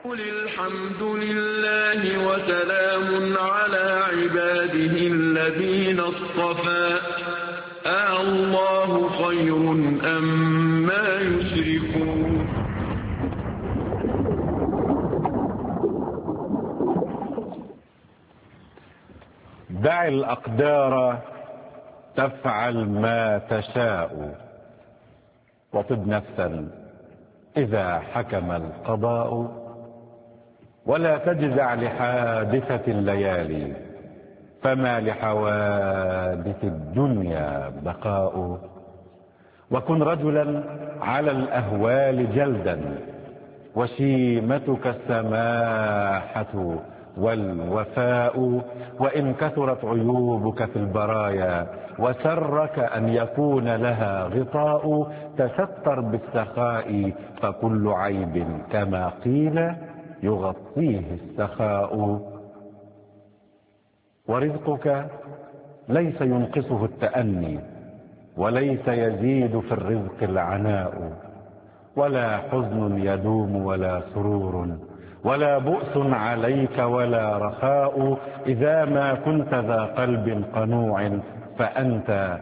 قل الحمد لله وسلام على عباده الذين اصطفى الله خير أما يشركون. دع الأقدار تفعل ما تشاء وطب نفسا إذا حكم القضاء، ولا تجزع لحادثة الليالي فما لحوادث الدنيا بقاء. وكن رجلا على الأهوال جلدا وشيمتك السماحة والوفاء، وإن كثرت عيوبك في البرايا وسرك أن يكون لها غطاء، تستر بالسخاء فكل عيب كما قيل يغطيه السخاء. ورزقك ليس ينقصه التأني وليس يزيد في الرزق العناء، ولا حزن يدوم ولا سرور ولا بؤس عليك ولا رخاء. إذا ما كنت ذا قلب قنوع فأنت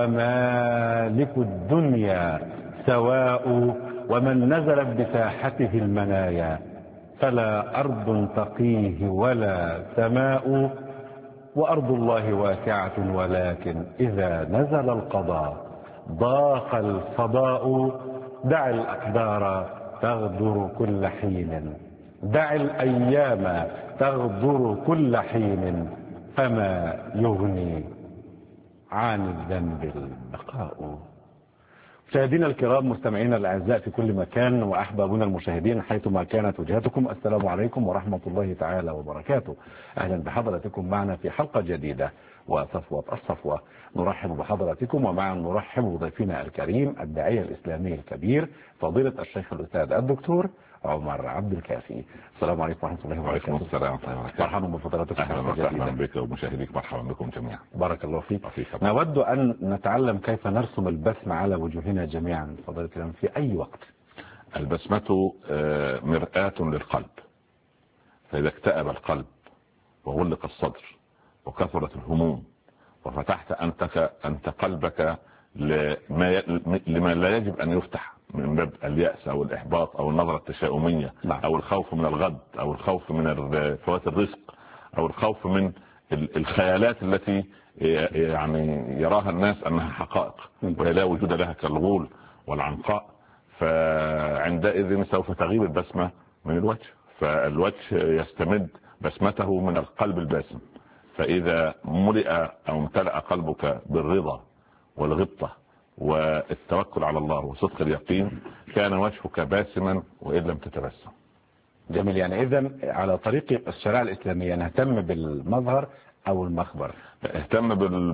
ومالك الدنيا سواء، ومن نزلت بساحته المنايا فلا أرض تقيه ولا سماء. وأرض الله واسعة ولكن إذا نزل القضاء ضاق الفضاء. دع الأقدار تغدر كل حين، دع الأيام تغدر كل حين، فما يغني عن الذنب البقاء. مشاهدينا الكرام، مستمعينا الأعزاء في كل مكان، وأحبابنا المشاهدين حيثما كانت وجهتكم، السلام عليكم ورحمة الله تعالى وبركاته. أهلا بحضراتكم معنا في حلقة جديدة وصفوة الصفوة. نرحب بحضراتكم ومعا نرحب بضيفنا الكريم الداعية الإسلامي الكبير فضيلة الشيخ الأستاذ الدكتور عمر عبد الكافي. السلام عليكم ورحمة الله وبركاته. وعليكم السلام ورحمة الله وبركاته. مرحبا بفضلاتكم. أهلا وسهلا بك ومشاهديك، مرحبا بكم جميعا. بارك الله فيك. نود أن نتعلم كيف نرسم البسمة على وجوهنا جميعا فضيلة الكريم في أي وقت. البسمة مرآة للقلب، فإذا اكتئب القلب وغلق الصدر وكثرت الهموم وفتحت أنت قلبك لما لا يجب أن يفتح من باب اليأس أو الإحباط أو النظرة التشاؤمية أو الخوف من الغد أو الخوف من فوات الرزق أو الخوف من الخيالات التي يعني يراها الناس أنها حقائق وهي لا وجود لها كالغول والعنقاء، فعندئذ سوف تغيب البسمة من الوجه، فالوجه يستمد بسمته من القلب الباسم. فإذا ملئ أو امتلأ قلبك بالرضا والغبطة والتوكل على الله وصدق اليقين كان وجهك باسما وإن لم تتبسم. جميل. يعني إذن على طريق الشريعة الإسلامية نهتم بالمظهر أو المخبر؟ اهتم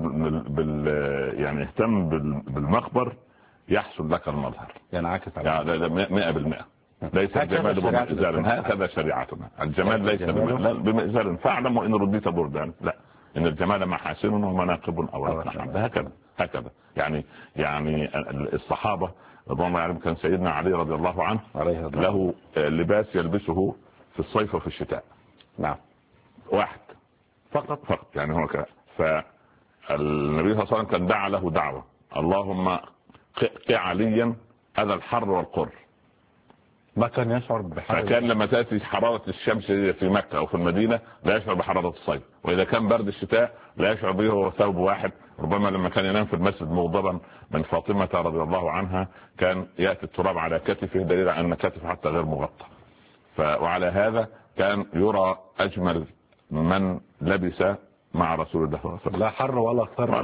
يعني اهتم بالمخبر يحصل لك المظهر، ينعكس على يعني 100%. ليس الجمال بمئزار، هكذا شريعتنا. الجمال ليس بمئزار فاعلم وإن رديت بردا، لا، إن الجمال محاسن ومناقب أو هكذا. يعني الصحابة رضوان الله عليهم كان سيدنا علي رضي الله عنه له لباس يلبسه في الصيف وفي الشتاء. نعم. واحد فقط يعني هو فالنبي صلى الله عليه وسلم كان دعا له دعوة: اللهم قع عليا أذى الحر والقر. ما كان يشعر بحرارة، فكان لما تأتي حرارة الشمس في مكة أو في المدينة لا يشعر بحرارة الصيف، وإذا كان برد الشتاء لا يشعر به هو ثوب واحد. ربما لما كان ينام في المسجد مغضبا من فاطمة رضي الله عنها كان يأتي التراب على كتفه، دليل أن كتفه حتى غير مغطى. وعلى هذا كان يرى أجمل من لبس مع رسول الله صلى الله عليه وسلم. لا حر ولا قر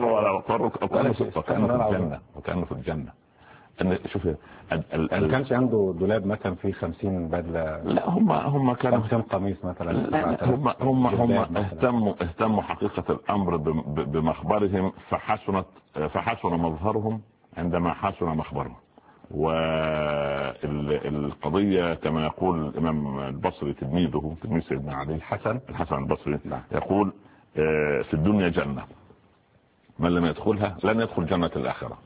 وكانه في الجنة. شوف ما كانش عنده دولاب مثلا فيه 50 بدله، لا هم كانوا 50 قميص مثلا. هم اهتموا حقيقة الأمر بمخبرهم، فحسن مظهرهم عندما حسن مخبرهم. والقضية كما يقول الإمام البصري تلميذ سيدنا علي الحسن البصري يقول: في الدنيا جنة من لم يدخلها لن يدخل جنة الآخرة.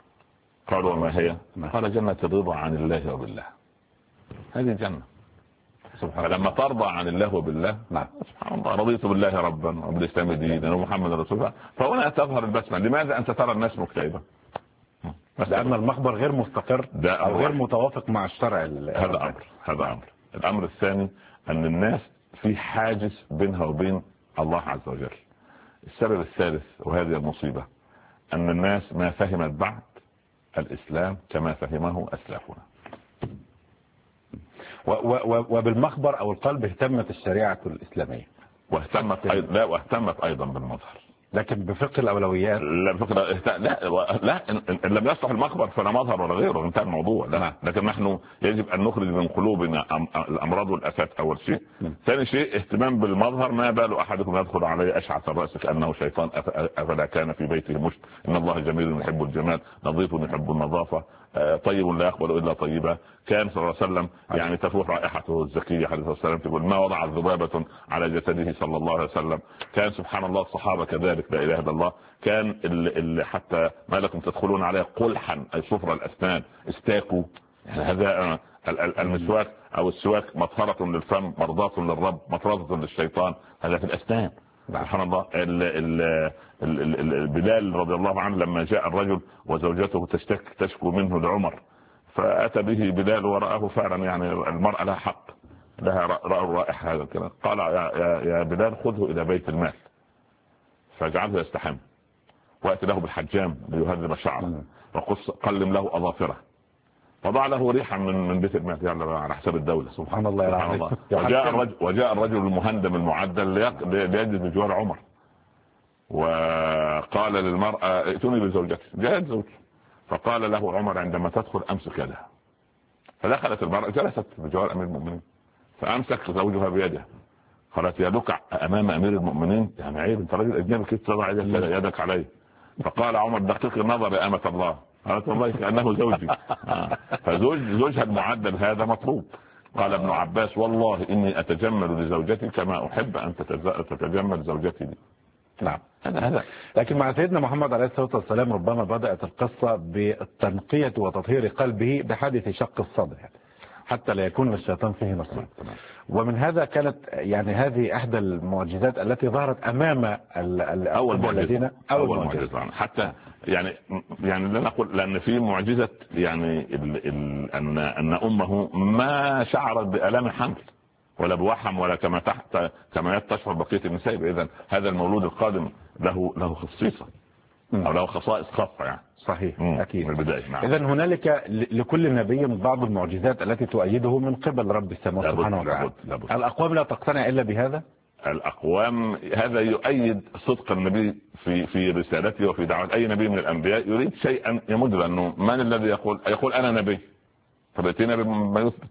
قالوا: وما هي؟ قال: جنة الرضا عن الله وبالله. هذه الجنة. فلما ترضى عن الله وبالله، نعم، سبحان الله، رضيت بالله ربا وبالاسلام دينا ومحمد رسول الله، فهنا تظهر البسمه. لماذا انت ترى الناس مكتئبه؟ لان المخبر غير مستقر او غير متوافق مع الشرع. هذا امر. الامر الثاني ان الناس في حاجز بينها وبين الله عز وجل. السبب الثالث وهذه المصيبه ان الناس ما فهمت بعد الاسلام كما فهمه اسلافنا. وبالمخبر او القلب اهتمت الشريعه الاسلاميه واهتمت ايضا بالمظهر، لكن بفقه الاولويات لا ان لم يصلح المخبر فلا مظهر ولا غيره، انتهى الموضوع. لا. لكن نحن يجب ان نخرج من قلوبنا الامراض والافات اول شيء. ثاني شيء اهتمام بالمظهر. ما بال احدكم يدخل عليه اشعث الراس كانه شيطان افلا كان في بيته مشت. ان الله جميل يحب الجمال، نظيف يحب النظافه، طيب لا يقبل الا طيبا. كان صلى الله عليه وسلم يعني تفوح رائحته الزكيه عليه الصلاه والسلام، تقول ما وضع ذبابه على جسده صلى الله عليه وسلم. كان سبحان الله الصحابه كذلك، لا اله الا الله. كان اللي حتى ما لكم تدخلون عليه قلحا اي صفر الاسنان، استاكوا. يعني هذا المسواك او السواك مطهره للفم، مرضاه للرب، مطرده للشيطان. هذا في الاسنان. سبحان الله. بلال رضي الله عنه لما جاء الرجل وزوجته تشكو منه لعمر، فأتى به بلال ورآه فعلا يعني المرأة لها حق، لها رأوا رائحة هذا الكلام. قال يا بلال خذه إلى بيت المال فاجعله يستحم، وأتي له بالحجام ليهذب شعره، وقلم له أظافره، وضع له ريحا من بيت المال يعني على حساب الدولة. سبحان الله العظيم. وجاء الرجل المهندم المعدل ليجلس بجوار عمر، وقال للمرأة ائتوني بزوجتي. جاءت زوجته، فقال له عمر عندما تدخل امسك يدها. فدخلت المرأة جلست بجوار امير المؤمنين، فامسك زوجها بيدها. قالت يا لكع امام امير المؤمنين، يعني عيب انت راجل اجنبي كيف تضع يدك عليه؟ فقال عمر دقيق النظر يا امة الله. قالت والله كأنه زوجي. فزوجها المعدل هذا مطلوب. قال ابن عباس والله اني اتجمل لزوجتي كما احب ان تتجمل زوجتي لي. نعم هذا. لكن مع سيدنا محمد عليه الصلاة والسلام ربما بدأت القصة بالتنقية وتطهير قلبه بحادث شق الصدر، حتى لا يكون للشيطان فيه نصيب. ومن هذا كانت يعني هذه احدى المعجزات التي ظهرت امام اول معجزة. حتى يعني لا نقول لان في معجزة يعني ان امه ما شعرت بآلام حمل ولا بوحم ولا كما تشعر بقية النساء. اذا هذا المولود القادم له خصيصة او له خصائص خاصة يعني. صحيح اكيد من البداية. نعم. اذا هنالك لكل نبي بعض المعجزات التي تؤيده من قبل رب السماوات سبحانه وتعالى. الاقوام لا تقتنع الا بهذا. الاقوام هذا يؤيد صدق النبي في رسالته وفي دعوة اي نبي من الانبياء. يريد شيئا يمد لانه من الذي يقول انا نبي، فبأتينا بما يثبت.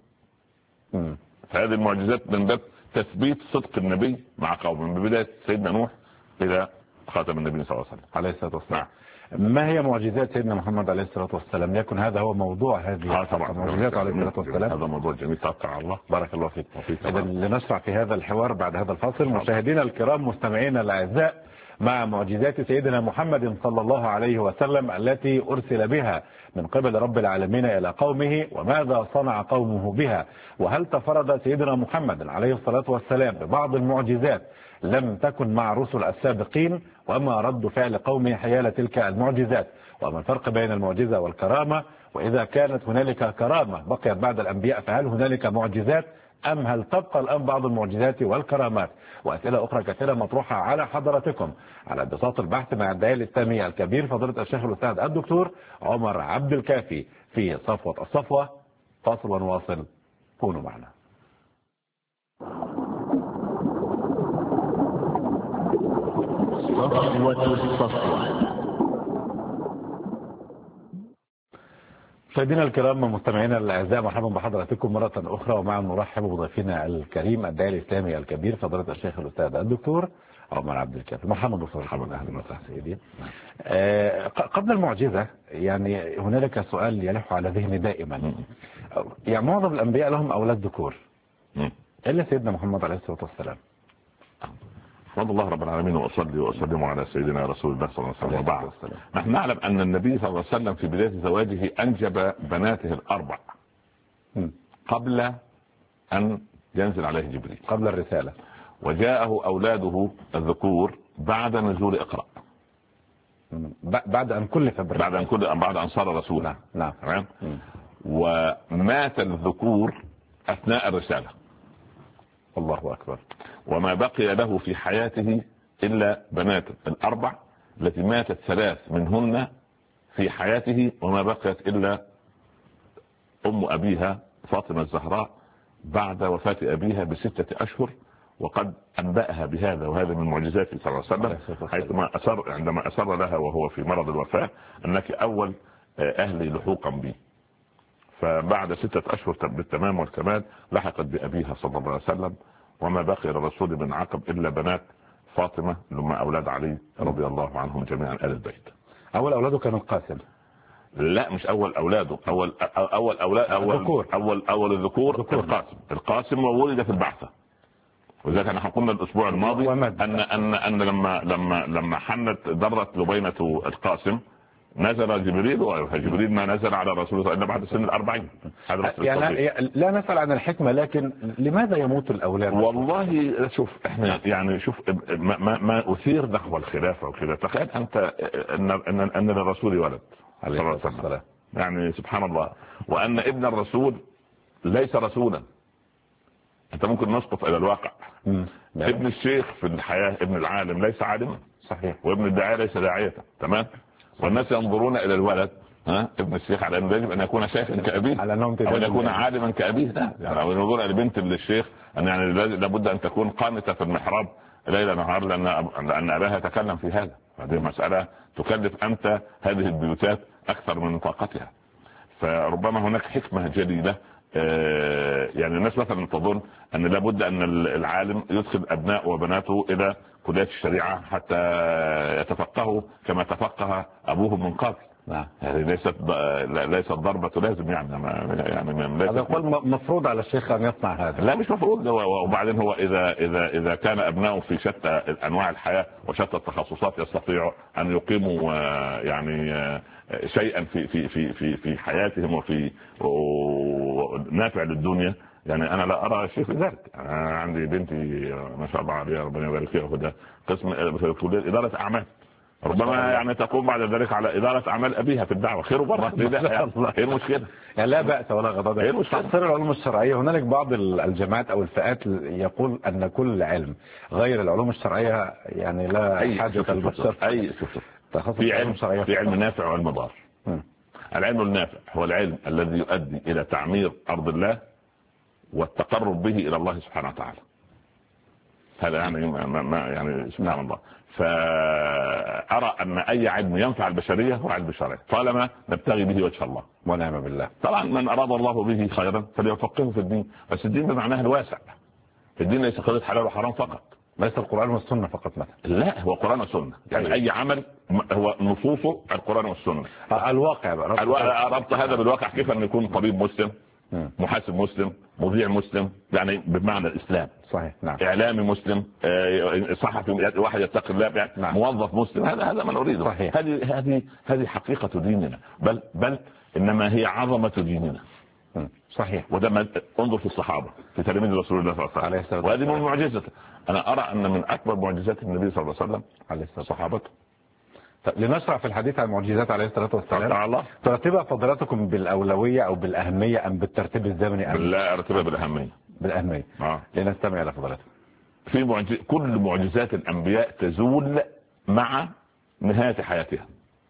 فهذه المعجزات من باب تثبيت صدق النبي مع قومه من بداية سيدنا نوح الى خاتم النبي صلى الله عليه وسلم عليه الصلاة والسلام. ما هي معجزات سيدنا محمد عليه الصلاة والسلام؟ يكن هذا هو موضوع هذه المعجزات عليه الصلاة والسلام. هذا موضوع جميل توكل على الله. بارك الله فيك. إذا لنشرع في هذا الحوار بعد هذا الفاصل. مشاهدينا الكرام مستمعينا الأعزاء، مع معجزات سيدنا محمد صلى الله عليه وسلم التي أرسل بها من قبل رب العالمين إلى قومه، وماذا صنع قومه بها، وهل تفرد سيدنا محمد عليه الصلاة والسلام ببعض المعجزات لم تكن مع رسل السابقين، وما رد فعل قومه حيال تلك المعجزات، وما الفرق بين المعجزة والكرامة، وإذا كانت هنالك كرامة بقيت بعد الأنبياء فهل هنالك معجزات أم هل تبقى الآن بعض المعجزات والكرامات، وأسئلة أخرى كثيرة مطروحة على حضراتكم على بساط البحث مع الداعية الإسلامي الكبير فضيلة الشيخ الأستاذ الدكتور عمر عبد الكافي في صفوة الصفوة. فاصل ونواصل، كونوا معنا. صفوة الصفوة. مشاهدينا الكرام مستمعينا الاعزاء، مرحبا بحضراتكم مره اخرى، ومع نرحب بضيفنا الكريم الداعي الاسلامي الكبير فضيله الشيخ الاستاذ الدكتور عمر عبد الكافي. مرحبا دكتور. مرحبا اهلا وسهلا سيدي. قبل المعجزه يعني هنالك سؤال يلح على ذهني دائما. يعني معظم الانبياء لهم اولاد ذكور الا سيدنا محمد عليه الصلاه والسلام. احمد الله رب العالمين واصلي واسلم على سيدنا رسول الله صلى الله عليه وسلم. وبعد، نحن نعلم ان النبي صلى الله عليه وسلم في بدايه زواجه انجب بناته الاربع قبل ان ينزل عليه جبريل قبل الرسالة. وجاءه أولاده الذكور بعد نزول اقرأ، بعد أن كلف بعد أن صار رسولا. نعم. تمام. ومات الذكور أثناء الرسالة. الله أكبر. وما بقي له في حياته إلا بنات الأربع التي ماتت 3 منهن في حياته، وما بقيت إلا أم أبيها فاطمة الزهراء بعد وفاة أبيها ب6 أشهر. وقد أنبأها بهذا، وهذا من معجزاته صلى الله عليه وسلم، حيثما عندما أسر لها وهو في مرض الوفاة أنك أول أهلي لحوقا بي. فبعد 6 أشهر بالتمام والكمال لحقت بأبيها صلى الله عليه وسلم، وما بقي للرسول من عقب إلا بنات فاطمة لما أولاد علي رضي الله عنهم جميعا آل البيت. أول أولاده كان القاسم؟ لا، مش أول أولاده، أول الذكور القاسم وولد في البعثة. وذلك احنا قلنا الاسبوع الماضي ان لما حنت ضرت لبينة القاسم نزل جبريل ما نزل على رسول الله الا بعد سن 40. يعني لا نسأل عن الحكمة، لكن لماذا يموت الاولاد؟ والله شوف احنا يعني شوف ما اثير نحو الخلافه وكذا. تخيل انت ان للرسول ولد عليه الصلاه والسلام، يعني سبحان الله، وان ابن الرسول ليس رسولا. انت ممكن نسقط الى الواقع. ابن الشيخ في الحياة ابن العالم ليس عالما، صحيح، وابن الداعية ليس داعية. تمام. والناس ينظرون الى الولد ابن الشيخ على انه يجب ان يكون شيخا كأبيه، على انه او ان يكون عالما كأبيه. لا، يعني او ينظرون الى بنت الشيخ ان يعني لابد ان تكون قانتة في المحراب ليل نهار لان اباها يتكلم في هذا. هذه مسألة تكلف انت هذه البيوتات اكثر من طاقتها. فربما هناك حكمة جليلة. يعني الناس مثلا تظن ان لابد ان العالم يدخل ابناء وبناته الى كليات الشريعة حتى يتفقهوا كما تفقه ابوهم من قبل. هذه ليست ضربة لازم، يعني هذا يقول مفروض على الشيخ ان يصنع هذا. لا، مش مفروض. وبعدين هو اذا كان ابنائه في شتى انواع الحياة وشتى التخصصات يستطيعوا ان يقيموا يعني شيئا في حياتهم وفي نافع للدنيا. يعني انا لا ارى شيء في ذلك. انا عندي بنتي ما شاء الله عليها ربنا يبارك فيها في قسم في كلية إدارة اعمال، ربما يعني تقوم بعد ذلك على إدارة أعمال أبيها في الدعوة. خير وبركة. ايه المشكلة؟ يعني لا بأس ولا غضب. ايه المشكلة؟ تقصير العلوم الشرعية، هنالك بعض الجماعات أو الفئات يقول أن كل علم غير العلوم الشرعية يعني لا حاجة البشر. في علم نافع وعلم ضار. العلم النافع هو العلم الذي يؤدي إلى تعمير أرض الله والتقرب به إلى الله سبحانه وتعالى. هذا يعني سبحان الله. فأرى أن أي علم ينفع البشرية هو علم الشرعي طالما نبتغي به وجه الله ونعم بالله. طبعا من أراد الله به خيرا فليفقهه في الدين، بس الدين بمعناه الواسع. الدين ليس قضية حلال وحرام فقط، ليس القرآن والسنة فقط مثلا. لا، هو قرآن والسنة. يعني أي عمل هو نصوصه القرآن والسنة. الواقع ربط هذا بالواقع. كيف أن يكون طبيب مسلم، محاسب مسلم، مذيع مسلم، يعني بمعنى الإسلام. صحيح. نعم. إعلامي مسلم، صحفي واحد يتقي الله، يعني نعم. موظف مسلم. هذا ما نريده. صحيح. هذه حقيقة ديننا، بل إنما هي عظمة ديننا. صحيح. وده انظر في الصحابة، في تلاميذ رسول الله صلى الله عليه وسلم، وهذه من معجزته. أنا أرى أن من أكبر معجزات النبي صلى الله عليه وسلم صحابته. لنشرع في الحديث عن معجزات عليه الصلاة والسلام. ترتبها فضيلتكم بالأولوية أو بالأهمية أم بالترتيب الزمني؟ لا، أرتبها بالأهمية. لنستمع إلى فضيلتكم. في كل معجزات الأنبياء تزول مع نهاية حياتها.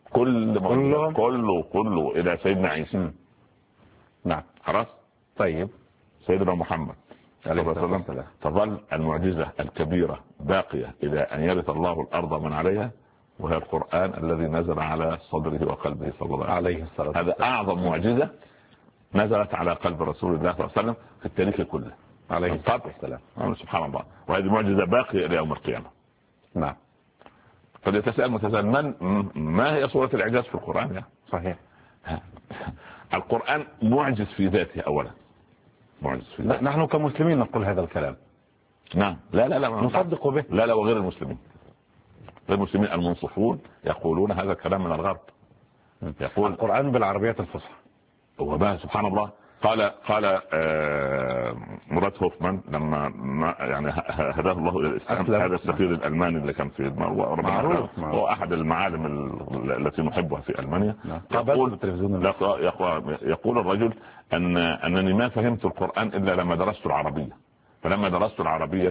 كله إلى سيدنا عيسى. نعم. خلاص. طيب. سيدنا محمد عليه الصلاة والسلام تظل المعجزة الكبيرة باقية إلى أن يرث الله الأرض من عليها، وهي القرآن الذي نزل على صدره وقلبه صلى الله عليه وسلم. هذا أعظم معجزة نزلت على قلب رسول الله صلى الله عليه وسلم في التاريخ كله عليه الصلاة والسلام. سبحان الله. وهذه معجزة باقية إلى يوم القيامة. نعم. قد يتساءل متساءل ما هي صورة الإعجاز في القرآن؟ يعني صحيح. القرآن معجز في ذاته أولا. معجز في ذاته. نحن كمسلمين نقول هذا الكلام. نعم. لا نصدق به. لا، وغير المسلمين. المسلمين المنصفون يقولون هذا الكلام من الغرب. يقول القرآن بالعربية الفصحى. وما سبحان الله. قال مراد هوفمان لما يعني هداه الله الى الاسلام، هذا السفير الالماني اللي كان في معروف. هو احد المعالم التي نحبها في المانيا. يقول الرجل انني ما فهمت القرآن الا لما درست العربية، فلما درست العربية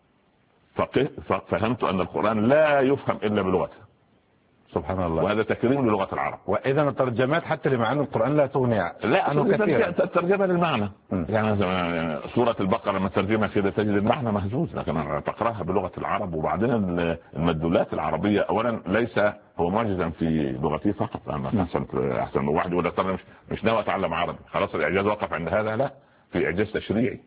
فهمت ان القرآن لا يفهم الا بلغته. سبحان الله. وهذا تكريم للغة العرب. واذا الترجمات حتى لمعاني القرآن لا تغني عنه كثيرا. الترجمة للمعنى يعني سورة البقرة لما ترجمها كده تجد المعنى مهزوز، لكن تقراها بلغة العرب. وبعدين المدلولات العربية اولا ليس هو معجزا في لغته فقط. احسن واحد يقول لك مش ناوي اتعلم عربي، خلاص الاعجاز وقف عند هذا. لا، في اعجاز تشريعي،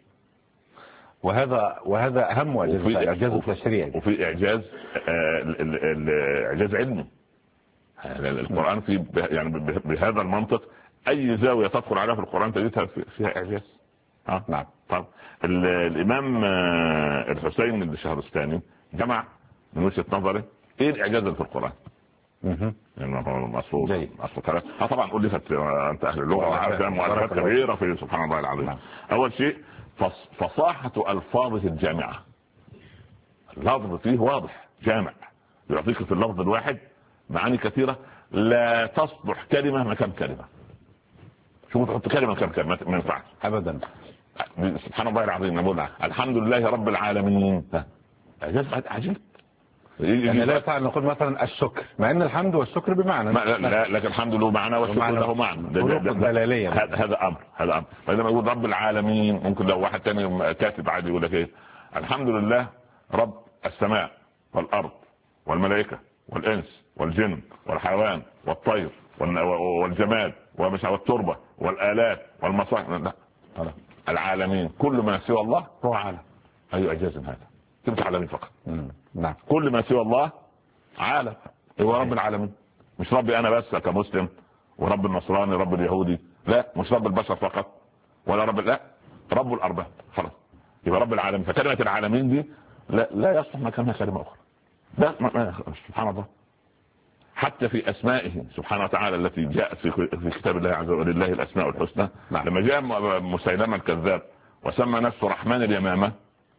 وهذا اهم اعجاز التشريعي، وفي اعجاز اعجاز علمي. القرآن في يعني بهذا المنطق اي زاوية تدخل عليها في القرآن تجدها فيها اعجاز. نعم. طب الامام الحسين الشهرستاني جمع من وجهة نظري ايه الاعجاز اللي في القرآن. يعني اصل كلام طبعا الفت انت اهل اللغة وعارف مؤلفات كبيرة في سبحان الله العظيم. نعم. اول شيء فصاحة الفاظه الجامعة، اللفظ فيه واضح جامع يعطيك في اللفظ الواحد معاني كثيرة لا تصلح كلمة مكان كلمة. شو تحط كلمة مكان كلمة ما ينفعش ابدا. سبحان الله العظيم. نقول الحمد لله رب العالمين، عجيب. يعني لا ينفع نقول مثلا الشكر، مع ان الحمد والشكر بمعنى لا لكن الحمد له معنى والشكر له معنى دلاليا. هذا امر. فلما يقول رب العالمين ممكن لو واحد تاني كاتب عادي يقول لك ايه الحمد لله رب السماء والارض والملائكة والانس والجن والحيوان والطير والجماد والتربة والآلات والمصانع. لا، العالمين كل ما سوى الله هو عالم. اي اعجاز هذا، تبقى عالمين فقط. نعم. كل ما سوى الله عالم، هو رب العالمين. مش ربي انا بس كمسلم ورب النصراني رب اليهودي، لا، مش رب البشر فقط ولا لا، رب الارباب خلاص، يبقى رب العالمين. فكلمة العالمين دي لا يصلح مكانها كلمة اخرى. ده سبحان الله. حتى في اسمائه سبحانه وتعالى التي جاءت في كتاب الله عز وجل لله الاسماء الحسنى. نعم. لما جاء مسيلمة الكذاب وسمى نفسه رحمن اليمامة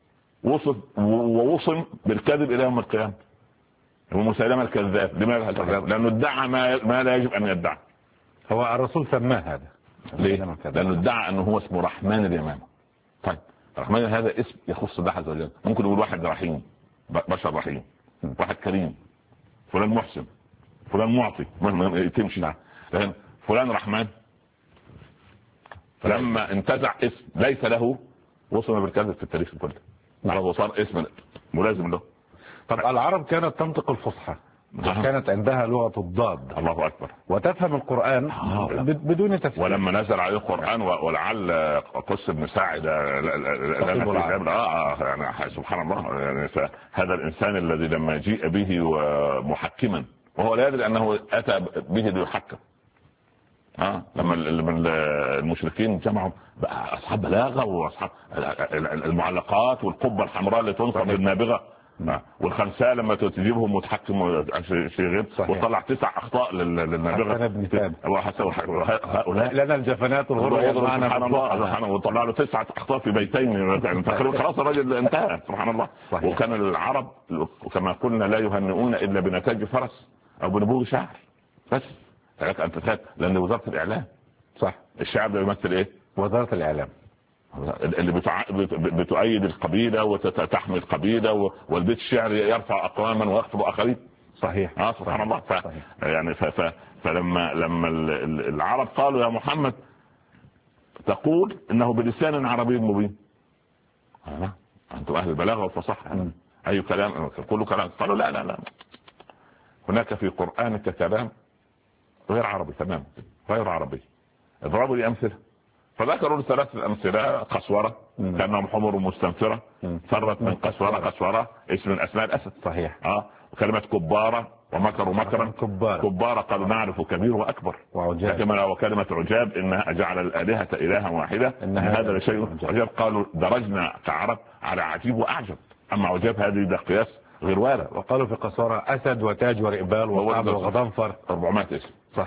ووصم بالكذب الى يوم القيامة. هو مسيلمة الكذاب. لماذا الكذاب؟ لانه ادعى ما لا يجب ان يدعى. هو الرسول سماه هذا ليه؟ لانه ادعى انه هو اسمه رحمن اليمامة. طيب الرحمن هذا اسم يخص الله عز وجل. ممكن يقول واحد رحيم، بشر رحيم، واحد كريم، فلان محسن، فلان معطي، تمشي. لكن فلان رحمن فلما انتزع اسم ليس له وصل بالكذب في التاريخ كله. وصار اسم ملازم له. طب العرب كانت تنطق الفصحى، كانت عندها لغة الضاد. الله أكبر. وتفهم القرآن بدون تفسير. ولما نزل عليه القرآن ولعل قس بن ساعد يعني سبحان الله. يعني هذا الإنسان الذي لما جيء به ومحكما وهو لا يدري أنه أتى به ليحكم. لما المشركين جمعوا أصحاب بلاغة وأصحاب المعلقات والقبة الحمراء اللي تنصب بالنابغة والخنساء لما تجيبهم متحكم في غير وطلع 9 اخطاء للنابغه. هؤلاء لنا الجفنات والغرور سبحان الله. وطلع له 9 اخطاء في بيتين تقريبا. خلاص الرجل انتهى سبحان الله. وكان العرب كما قلنا لا يهنئون الا بنتاج فرس او بنبوغ شعر بس. لك انت تخيل لان وزاره الاعلام صح. الشعر ده يمثل ايه؟ وزاره الاعلام اللي بتؤيد القبيلة وتحمي القبيلة والبيت الشعر يرفع أقواما ويخفض آخرين. صحيح. سبحان الله. يعني فلما العرب قالوا يا محمد تقول إنه بلسان عربي مبين. أنتم أهل البلاغة والفصاحة أي كلام كله كلام. قالوا لا هناك في قرآنك كلام غير عربي تماما، غير عربي. اضربوا لي أمثلة. فذكروا 3 أمثلة. قسورة كأنهم حمر مستنفرة، فرت من قسورة اسم من أسماء الأسد. صحيح. وكلمة كبارة ومكروا مكرا. كبارة قالوا نعرف كبير وأكبر. وكلمة عجاب إنها جعل الآلهة إلها واحدة إن هذا لشيء عجاب. قالوا درجنا كعرب على عجيب وأعجب. أما عجاب هذه ده قياس غير وارد. وقالوا في قسورة أسد وتاج ورئبال وقعب وغضنفر 400 اسم. صحيح.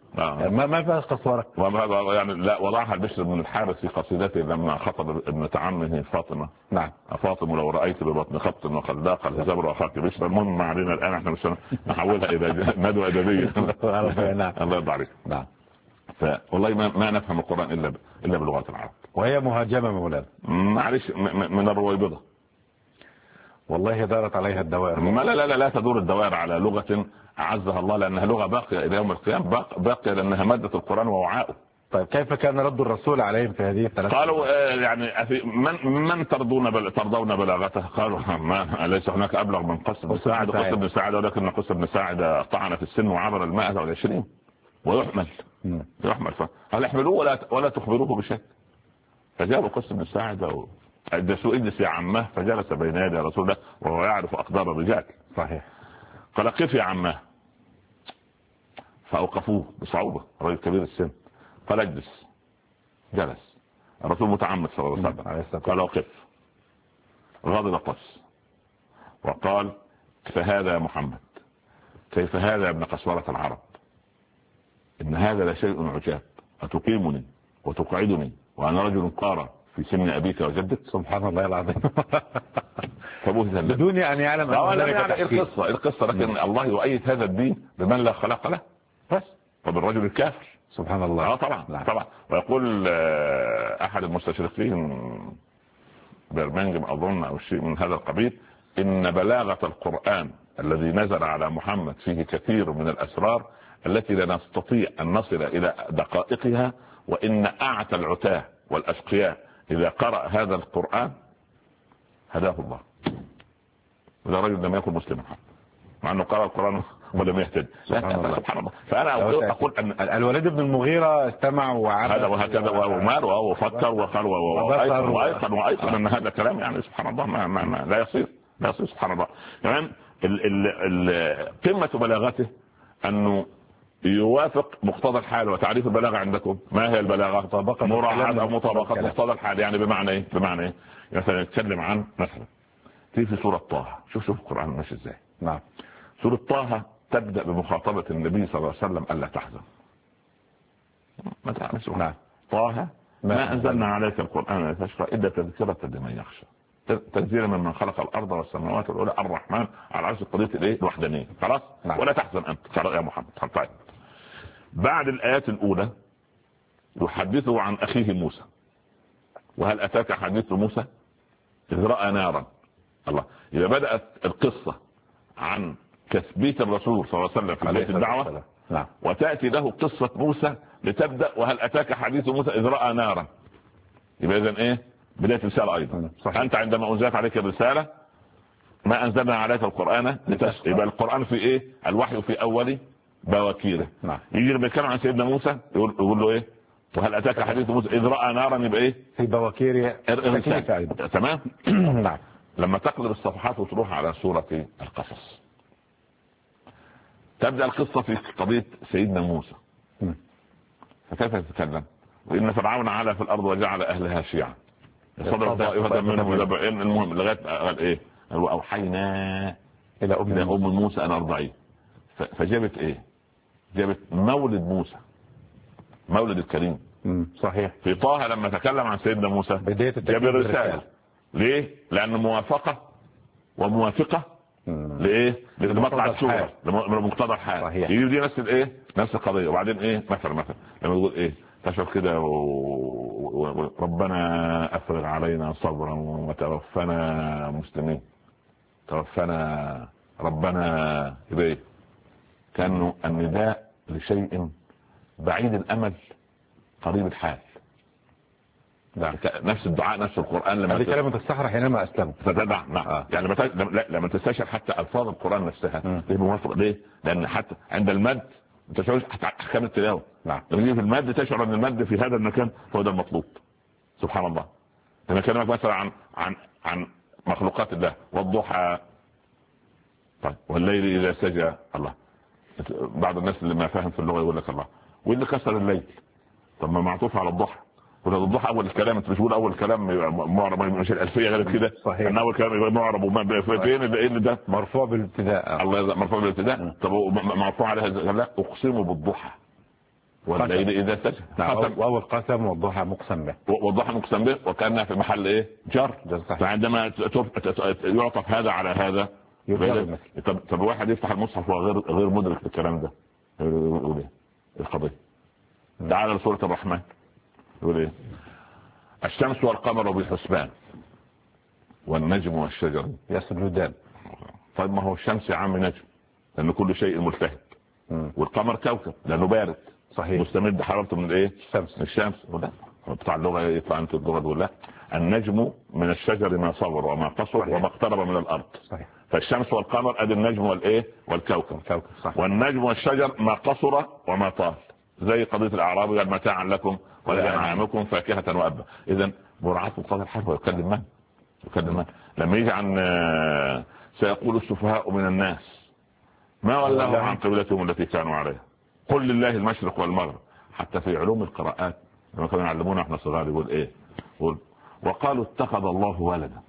ما فيها قسوره يعني لا وضعها البشر بن الحارث في قصيدته لما خطب ابنة عمه فاطمه. نعم. فاطمه لو رايت ببطن خط وخلاق الزبر واخاك بشر. المهم ما علينا الان، احنا مش نحولها الى ندوه ادبيه. الله يرضى عليك. نعم. فوالله ما نفهم القران الا بلغه العرب. وهي مهاجمه مولانا معلش من الرويبضه. والله دارت عليها الدوائر. لا تدور الدوائر على لغه اعزها الله لانها لغه باقيه الى يوم القيامه، باقيه لانها ماده القران ووعاؤه. طيب كيف كان رد الرسول عليهم في هذه الثلاث؟ قالوا يعني من ترضون بلاغته؟ قالوا ما ليس هناك ابلغ من قص بن ساعد. قص بن ساعد ولكن قص بن ساعد طعن في السن وعبر 120 ويحمل. قال احملوه ولا تخبروه بشيء. فجابوا قص بن ساعد اجلس يا عمه، فجلس بين يدي رسول الله وهو يعرف اقدار الرجال. صحيح. قال قف يا عمه، فاوقفوه بصعوبه، رجل كبير السن. قال اجلس، جلس. الرسول متعمد صلى الله عليه وسلم قال وقف. غضب قص وقال فهذا يا محمد، كيف هذا يا ابن قسورة العرب؟ ان هذا لشيء عجاب، أتقيمني وتقعدني وانا رجل قارى في سن ابيك وجدك؟ سبحان الله العظيم. بدون ان يعلم القصه لكن الله يؤيد هذا الدين بمن لا خلق له بس، وبالرجل الكافر. سبحان الله. طبعا. ويقول احد المستشرقين برمنجم اظن او شيء من هذا القبيل ان بلاغه القران الذي نزل على محمد فيه كثير من الاسرار التي لا نستطيع ان نصل الى دقائقها، وان اعتى العتاه والاشقياء اذا قرأ هذا القرآن هداه الله. وده رجل لم يكن مسلما مع انه قرأ القرآن ولم يهتد. سبحان الله. فانا اقول ان الوليد بن المغيرة استمع هذا وهكذا ومار وفكر وقال وايقن ان هذا كلام يعني سبحان الله ما لا يصير سبحان الله. كمان قمة بلاغته انه يوافق مقتضى الحال. وتعريف البلاغه عندكم ما هي البلاغه؟ مراعاه او مطابقه مقتضى الحال. يعني بمعنى ايه؟ مثلا يتكلم عن مثلا في سوره طه. شوف القران ماشي ازاي. نعم. سوره طه تبدا بمخاطبه النبي صلى الله عليه وسلم الا تحزن. نعم. طه ما انزلنا عليك القران لتشقى الا تذكره لمن يخشى، تنزيلا ممن خلق الارض والسماوات والارض الرحمن على عرش قضيه الوحدانيه. خلاص. ولا تحزن انت يا محمد. طيب بعد الآيات الأولى يحدثه عن أخيه موسى. وهل أتاك حديث موسى إذ رأى نارا؟ الله. إذا بدأت القصة عن تثبيت الرسول صلى الله عليه وسلم في بداية الدعوة. نعم. وتأتي له قصة موسى لتبدأ وهل أتاك حديث موسى إذ رأى نارا. يبقى إذن إيه؟ بداية رسالة أيضا. صحيح. أنت عندما أنزلت عليك الرسالة ما أنزلنا عليك القرآن لتشقى. يبقى القرآن في إيه؟ الوحي في أول بواكيره. نعم. يجي لما يتكلم عن سيدنا موسى يقول له ايه؟ وهل اتاك حديث موسى اذ راى نارا؟ يبقى ايه؟ في بواكير. تمام. نعم. لما تقلب الصفحات وتروح على سوره القصص تبدا القصه في قضيه سيدنا موسى. فكيف تتكلم؟ وان فرعون علا في الارض وجعل اهلها شيعا صدر طائفه منهم المهم لغايه قال ايه؟ واوحينا الى ام موسى ان ارضعيه. فجابت ايه؟ جابت مولد موسى، مولد الكريم. صحيح. في طه لما تكلم عن سيدنا موسى جاب الرسالة. ليه؟ لأن موافقة وموافقة لإيه؟ لمطلع السورة لمقتضى الحال. يجي دي نفس الإيه؟ نفس القضية. وبعدين إيه؟ مثلا لما تقول إيه؟ تشعر كده ربنا أفرغ علينا صبرا وتوفنا مسلمين. توفنا ربنا إيه؟ كأنه النداء لشيء بعيد الأمل قريب الحال. نفس الدعاء نفس القرآن. لما كلمة السحرة حينما أسلموا. نعم. يعني لما تستشعر حتى ألفاظ القرآن نفسها ليه موافق؟ ليه؟ لأن حتى عند المد تشعر حتى أحكام التلاوة. نعم. لما في المد تشعر أن المد في هذا المكان هو ده المطلوب. سبحان الله. لما كلمك مثلا عن مخلوقات الله والضحى. طيب والليل إذا سجى. الله. بعض الناس اللي ما فاهم في اللغة يقول لك الله واللي كسر الليل. طب ما معطوف على الضحى. ولا الضحى اول الكلام انت مش بتقول اول كلام معرب مش الالفيه غير كده. صحيح. ان اول كلام يبقى معرب وما فين اللي ده مرفوع بالابتداء. الله مرفوع بالابتداء. طب مرفوع عليها لا اقسم بالضحى. والليل إذا سجى. وهو القسم والضحى مقسم به، والضحى مقسم به، وكأنها في محل إيه؟ جر. فعندما يعطف هذا على هذا طب واحد يفتح المصحف وهو غير مدرك بالكلام ده يقول ايه القضية؟ تعالى لسورة الرحمن يقول ايه؟ الشمس والقمر بحسبان والنجم والشجر يسجدان. طيب ما هو الشمس يا عم نجم لأن كل شيء ملتهب، والقمر كوكب لأنه بارد صحيح مستمد حرارته من ايه؟ الشمس. ولا بتاع اللغة يطلع انت اللغة تقول لا، النجم من الشجر ما صبر وما قصر وما اقترب من الأرض. صحيح. فالشمس والقمر ادي النجم والايه والكوكب. صح. والنجم والشجر ما قصر وما طال، زي قضيه الاعراب قال متاعا لكم ولانعامكم فاكهه وابا. اذا مراعاه مقتضى الحال. ويكلم من؟ يكلم من؟ لما يجي عن سيقول السفهاء من الناس ما ولاهم عن قبلتهم التي كانوا عليها قل لله المشرق والمغرب. حتى في علوم القراءات لما كانوا يعلمونا احنا صغار يقول ايه؟ يقول وقالوا اتخذ الله ولدا.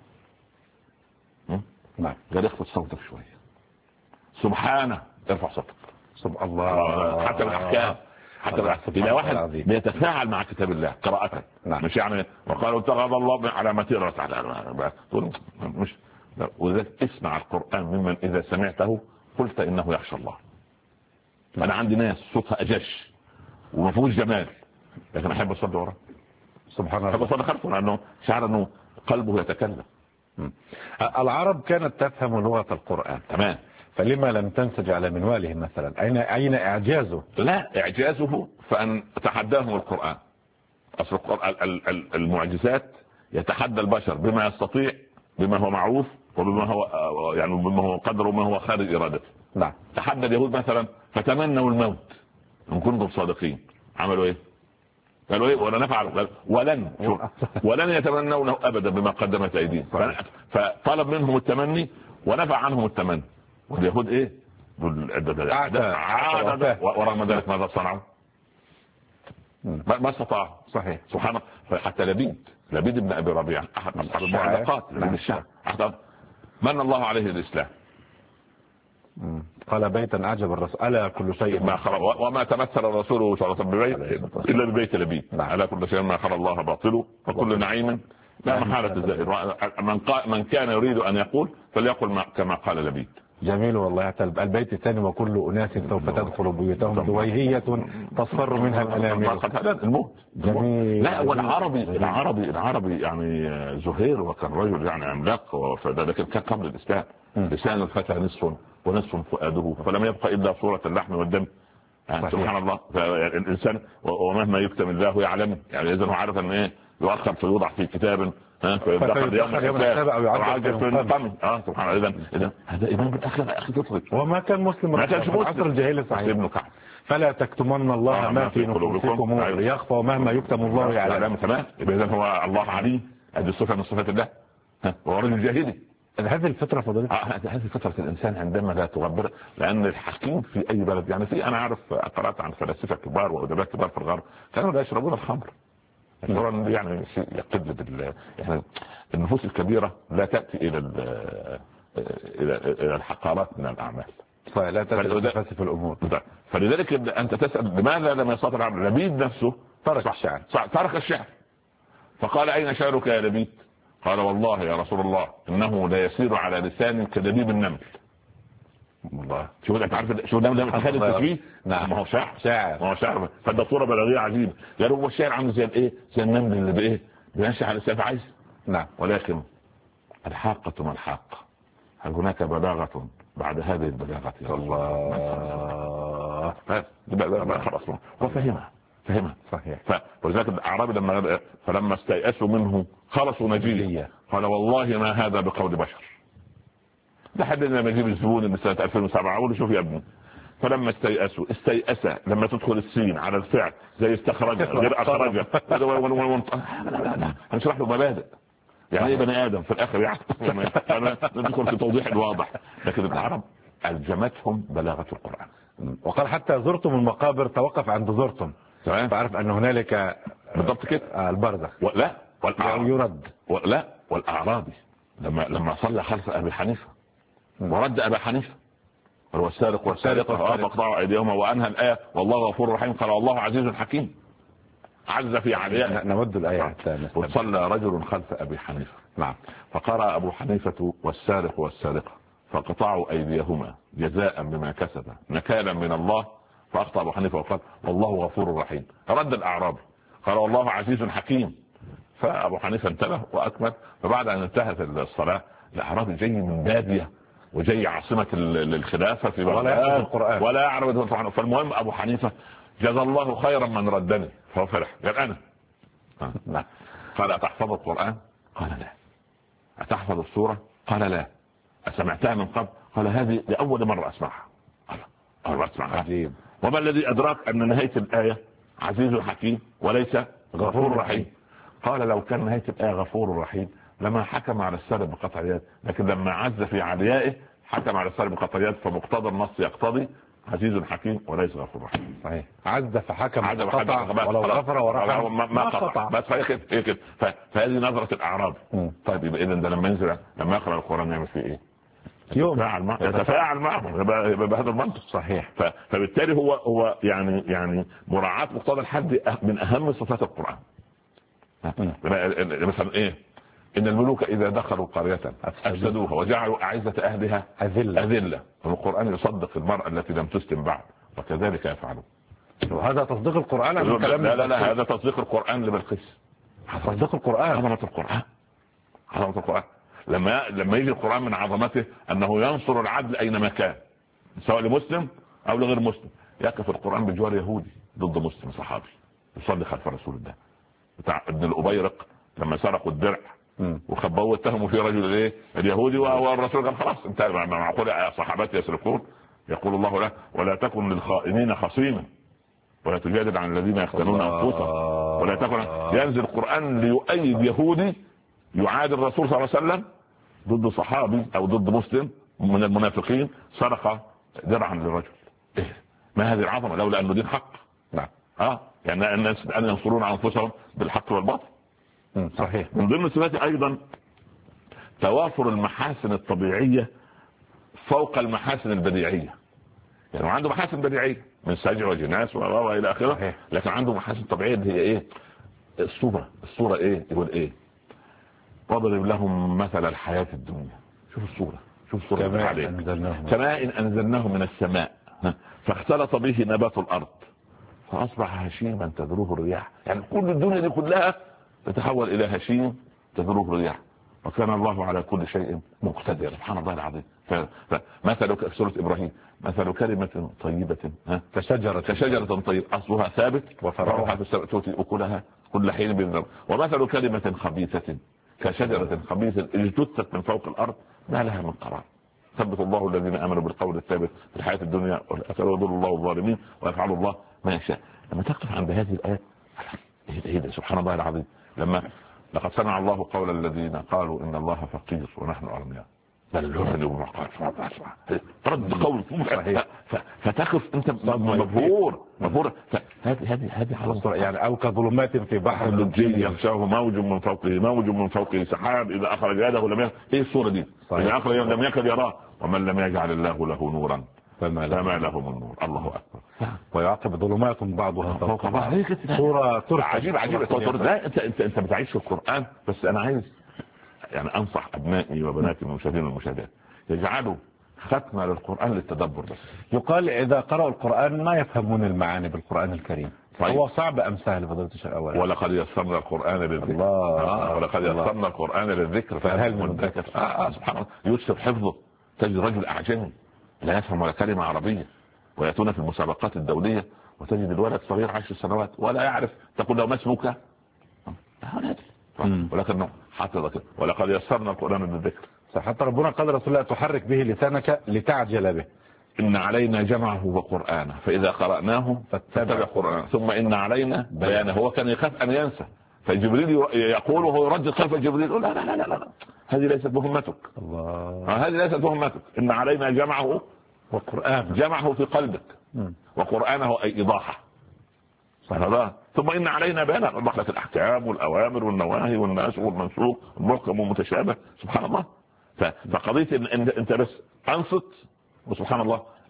نعم. قال اخفض صوتك شويه. سبحانه ارفع صوتك. سبحان الله. حتى الاحكام حتى اذا واحد بيتفاعل مع كتاب الله قراءة. نعم. مش يعني وقالوا اتخذ الله على مسيرة مش. ولذلك اسمع القرآن ممن اذا سمعته قلت انه يخشى الله. انا عندي ناس صوتها اجش وما فيهوش جمال لكن احب اصلي وراه. سبحان الله. احب اصلي خلفه لانه شعر انه قلبه يتكلم. العرب كانت تفهم لغة القرآن تمام، فلما لم تنسج على منواله مثلا؟ أين إعجازه؟ لا إعجازه فأن تحداهم القرآن. أصل المعجزات يتحدى البشر بما يستطيع بما هو معروف وبما هو يعني بما هو قدر وما هو خارج إرادته. نعم. تحدى اليهود مثلا فتمنوا الموت إن كنتم صادقين. عملوا إيه؟ قالوا ايه؟ ولا نفعل ولن يتمنونه ابدا بما قدمت ايديهم. فطلب منهم التمني ونفع عنهم التمني. واليهود ايه؟ ورغم ذلك ماذا صنعوا؟ ما استطاعوا. صحيح. سبحان الله. حتى لبيد بن ابي ربيعه احد اصحاب المعلقات من الشعب من الله عليه الاسلام. قال بيتا اعجب الرسول الا كل شيء ما خلق وما تمثل الرسول صلى الله عليه وسلم ببيت الا ببيت لبيد. الا كل شيء ما خلق الله باطل وكل نعيم لا محالة الزائر. من كان يريد ان يقول فليقل كما قال لبيد. جميل والله. البيت الثاني وكل اناس سوف تدخل بيوتهم دويهية تصفر منها الانامل. الموت جميل. لا والعربي يعني زهير وكان رجل يعني عملاق لكن كان قبل الاسلام. لسان الفتى نصف ونصف فؤاده فلم يبقى الا صورة اللحم والدم. سبحان الله. الانسان ومهما يكتم الله يعلم. يعني اذا هو عارف ان ايه يؤخر فيوضع في كتاب فيدخل يوم الحساب او يعجل في القمر. سبحان الله. اذا هذا ايمان بالاخره يا اخي تطلق. وما كان مسلم ما كانش في عصر الجاهليه. صحيح. ابن كعب فلا تكتمن الله ما في نفوسكم ليخفى ومهما يكتم الله يعلم. تمام. اذا هو الله عليم. هذه صفه من صفات الله. هو رجل جاهلي. هذه الفترة فضلت هذه فترة الإنسان عندما لا تغبر. لأن الحكيم في أي بلد يعني في أنا أعرف قرأت عن فلاسفة كبار وأدباء كبار في الغرب كانوا لا يشربون الخمر. يعني شيء يقل يعني النفوس الكبيرة لا تأتي إلى الحقارات من الأعمال. فلا تتفلسف في الأمور. فلذلك أنت تسأل لماذا لم يستطع العمل؟ لبيد نفسه ترك الشعر. فقال أين شعرك يا لبيد؟ قال والله يا رسول الله انه لا يسير على لسان كدبيب النمل. والله شو انت عارف شو ده تخيل التشبيه؟ نعم. ما هو شعر فده صوره بلاغيه عجيبه. قالوا هو الشعر عامل زي الايه؟ زي النمل اللي بايه؟ بيمشي على سيف عايز. نعم. ولكن الحاقه ما الحاقه. هل هناك بلاغه بعد هذه البلاغه؟ الله خلاص وفهمها. صحيح. ولذلك الاعرابي فلما استيأسوا منه خلصوا نجيا قال والله ما هذا بقول بشر. لحد لما يجيب الزبون من سنه 2007 اقول شوف يا ابني. فلما استيأس لما تدخل السين على الفعل زي استخرج غير اخرج. هنشرح له مبادئ يعني ايه بني ادم في الاخر يعني ندخل في توضيح الواضح. لكن العرب الجمتهم بلاغه القران. وقال حتى زرتم المقابر توقف عند زرتم. فعرف ان هنالك بالضبط كده البرزخ. لا يرد. والاعرابي لما صلى خلف ابي حنيفه ورد ابا حنيفه والسارق والسارقة فاقطعوا أيديهما وأنهى الآية والله غفور رحيم. قال والله عزيز حكيم. عز في علياء. نود الآية حتى وصلى رجل خلف أبي حنيفة. نعم. فقرأ أبو حنيفة والسارق والسارقة فقطعوا أيديهما جزاء بما كسب نكالا من الله. فأخطأ أبو حنيفة وقال والله غفور رحيم. رد الأعرابي قال والله عزيز حكيم. فأبو حنيفة انتبه وأكمل. فبعد أن انتهت الصلاة الأعرابي جاي من بادية وجاي عاصمة الخلافة في بغداد ولا يعرف القرآن. فالمهم أبو حنيفة جزا الله خيرا من ردني. فهو فرح قال أنا قال أتحفظ القرآن؟ قال لا. أتحفظ السورة؟ قال لا. أسمعتها من قبل؟ قال هذه لأول مرة أسمعها. أول مرة أسمعها. عجيب. وما الذي أدراك أن نهاية الآية عزيز حكيم وليس غفور رحيم؟ قال لو كان نهاية الآية غفور رحيم لما حكم على السارق بقطع اليد، لكن لما عز في عليائه حكم على السارق بقطع اليد، فمقتضى النص يقتضي عزيز حكيم وليس غفور رحيم. صحيح. عز فحكم قطع ولو غفر ورحم ما قطع. بس هي كده. فهذه نظرة الأعراب. طيب يبقى إذا ده لما ينزل لما يقرأ القرآن يعمل فيه إيه؟ يتفاعل معهم بهذا المنطق. صحيح. فبالتالي هو يعني مراعاة مقتضى الحد من أهم صفات القرآن. مثلا إيه؟ إن الملوك إذا دخلوا قرية أفسدوها وجعلوا أعزة أهلها أذلة. والقرآن يصدق المرأة التي لم تسلم بعد وكذلك يفعلون. وهذا تصديق القرآن. لا هذا تصديق القرآن لبلقيس. تصديق القرآن. عظمة القرآن. لما يجي القرآن من عظمته أنه ينصر العدل أينما كان سواء لمسلم أو لغير مسلم. يقف القرآن بجوار يهودي ضد مسلم صحابي يصلي خلف رسول الله بتاع ابن الأبيرق لما سرقوا الدرع وخبوا اتهموا في رجل ايه اليهودي والرسول قال خلاص انت معقول صحابتي يسرقون؟ يقول الله له ولا تكن للخائنين خصيما ولا تجادل عن الذين يختنون انفسهم ولا تكن. ينزل القرآن ليؤيد يهودي يعادي الرسول صلى الله عليه وسلم ضد صحابي او ضد مسلم من المنافقين سرق درعا للرجل. إيه؟ ما هذه العظمه لولا انه دين حق. نعم. يعني الناس ان ينصرون انفسهم بالحق والباطل. صحيح. من ضمن صفات ايضا توافر المحاسن الطبيعيه فوق المحاسن البديعيه. يعني عنده محاسن بديعيه من سجع وجناس والى اخره، لكن عنده محاسن طبيعيه هي ايه؟ الصوره ايه؟ يقول ايه؟ واضرب لهم مثل الحياه الدنيا. شوف الصوره كماء انزلناه من السماء فاختلط به نبات الارض فاصبح هشيما تذروه الرياح. يعني كل الدنيا دي كلها تتحول الى هشيم تذروه الرياح وكان الله على كل شيء مقتدر. سبحان الله العظيم. فمثل في سورة إبراهيم مثل كلمة طيبة كشجرة طيبة أصلها ثابت وفرعها في السماء تؤتي أكلها كل حين بإذن. ومثل كلمة خبيثة كشجرة خبيثة اجتثت من فوق الأرض ما لها من قرار. ثبت الله الذين آمنوا بالقول الثابت في الحياة الدنيا والآخرة ويضل الله الظالمين ويفعل الله ما يشاء. لما تقف عند هذه الآيات سبحان الله العظيم. لما لقد سمع الله قول الذين قالوا إن الله فقير ونحن أغنياء بل يغني بما قال رد قول فتقف انت مبهور. هذه حاصل يعني او كظلمات في بحر اللجي يغشاه موج من فوقه سحاب اذا اخرج يده لم يكن. ايه الصوره دي؟ اذا اخرج لم يكن يراه ومن لم يجعل الله له نورا فما له من نور. الله اكبر. ويعقب ظلمات بعضها فوق بعض. صوره عجيبه. لا انت بتعيش في القران. بس انا عايز يعني انصح ابنائي وبناتي المشاهدين والمشاهدات يجعلوا ختمة للقرآن للتدبر بس. يقال اذا قرأوا القرآن ما يفهمون المعاني بالقرآن الكريم. طيب. هو صعب ام سهل فضيلة الشيخ الاول؟ ولقد يسرنا القرآن للذكر. ولقد يسرنا القرآن للذكر فهل من مدكر. سبحان الله. يوسف حفظه تجد رجل اعجمي لا يفهم ولا كلمة عربية ويأتون في المسابقات الدولية وتجد الولد صغير 10 سنوات ولا يعرف تقول له ما اسمك ولكنه حافظ كده. ولقد يسرنا القرآن للذكر. حتى ربنا قال رسول الله تحرك به لسانك لتعجل به. إن علينا جمعه وقرآنه فإذا قرأناه فاتبع قرآنه ثم إن علينا بيانه. هو كان يخاف أن ينسى فجبريل يقول وهو يردد خلف جبريل يقول لا هذه ليست مهمتك. هذه ليست مهمتك. إن علينا جمعه وقرآنه. جمعه في قلبك وقرآنه أي إيضاحه. ثم إن علينا بيان نوضح لك الأحكام والأوامر والنواهي والناسخ والمنسوخ والمحكم والمتشابه. سبحان الله. فقضية إن أنت بس أنصت وسبحان الله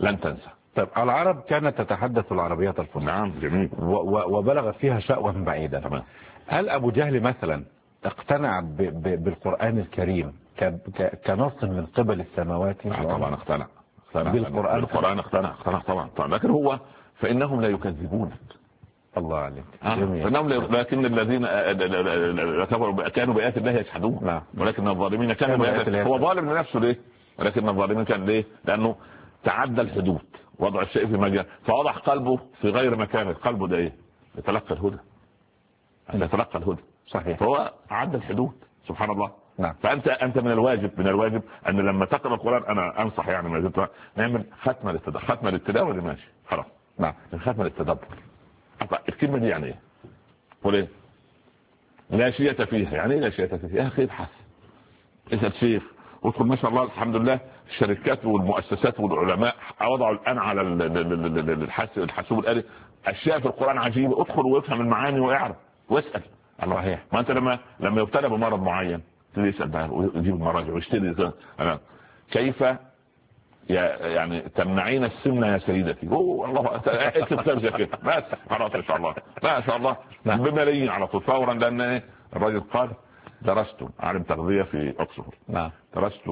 لن تنسى. طيب العرب كانت تتحدث العربية الفصحى. نعم جميل. وبلغت فيها شأوا بعيدا. تمام. هل أبو جهل مثلا اقتنع بالقرآن الكريم كنص من قبل السماوات؟ طبعا اقتنع بالقرآن اقتنع طبعا. لكن هو فإنهم لا يكذبونك. الله عليك. فإنهم لكن الذين كفروا كانوا بآيات الله يجحدون. ولكن الظالمين كانوا بآيات الله. هو ظالم لنفسه ليه؟ ولكن الظالمين كان ليه؟ لأنه تعدى الحدود، وضع الشيء في مجال، فوضع قلبه في غير مكانه. قلبه ده ايه؟ يتلقى الهدى. يتلقى الهدى. صحيح. فهو عدى الحدود سبحان الله. نعم. فانت من الواجب ان لما تقرا القران، انا انصح يعني ما زلت نعمل ختمه للتلاوه اللي ماشي خلاص. نعم. ختمه للتدبر. الكلمه دي يعني ايه؟ قول ايه؟ لا شيء فيها. يعني ايه لا شيء فيها؟ يا اخي ابحث، اسال شيخ، وادخل ما شاء الله الحمد لله الشركات والمؤسسات والعلماء وضعوا الان على الحاسوب الآلي اشياء في القران عجيبه. ادخل وافهم المعاني واعرف واسال. صحيح. ما انت لما يبتلى بمرض معين يسال بقى ويجيب المراجع ويشتري. كيف يعني تمنعين السمنه يا سيدتي؟ والله اكتب كتاب زي كده بس خلاص ان شاء الله ما شاء الله بملايين على طول فورا. لان الراجل قال درست عالم تغذيه في اوكسفورد. نعم. درست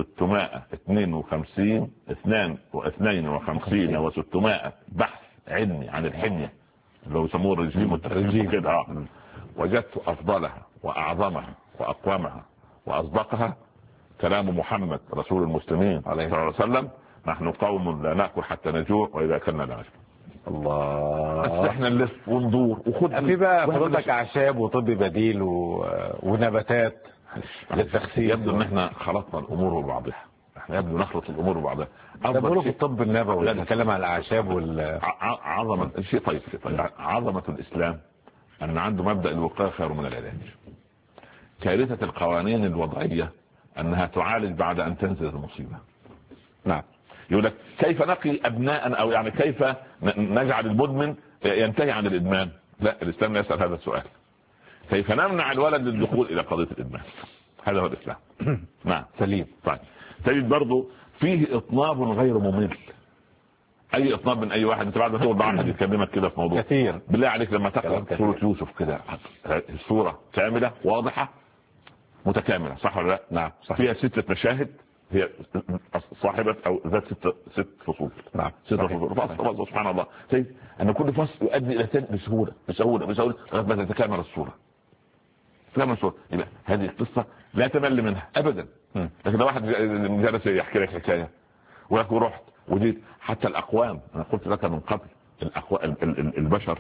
652 و600 بحث علمي عن الحميه اللي هو يسموه الرجيم كده. وجدت افضلها واعظمها واقومها واصدقها كلام محمد رسول المسلمين عليه الصلاه والسلام: نحن قوم لا ناكل حتى نجوع واذا كنا لا نشبع. الله. بس احنا نلف وندور وخد في بقى حضرتك اعشاب وطب بديل ونباتات للتخسيس. يبدو ان احنا خلطنا الامور ببعضها. احنا يبدو نخلط الامور ببعضها. افضل في الطب النبوي نتكلم عن الاعشاب عظمه شيء طيب. عظمه الاسلام ان عنده مبدا الوقايه خير من العلاج. كارثه القوانين الوضعيه انها تعالج بعد ان تنزل المصيبه. نعم. يقول لك كيف نقي ابناء، او يعني كيف نجعل المدمن ينتهي عن الادمان؟ لا، الاسلام لا يسال هذا السؤال. كيف نمنع الولد للدخول الى قضيه الادمان؟ هذا هو الاسلام. نعم سليم. طيب تجد برضو فيه اطناب غير ممل. اي اطناب من اي واحد. انت بعد ما تقول واحد يكلمك كده في موضوع كثير، بالله عليك لما تقرا سوره يوسف كده الصوره كامله واضحه متكامله، صح ولا لا؟ نعم صح. فيها 6 مشاهد، هي صاحبه او ذات 6 فصول. نعم 6 فصول. سبحان الله. ان كل فصل يؤدي الى ثاني بسهوله لغايه ما تتكامل الصوره. يبقى هذه القصه لا تمل منها ابدا. لكن لو واحد جلس يحكي لك حكايه ويقول رحت وجيت، حتى الاقوام انا قلت لك من قبل، البشر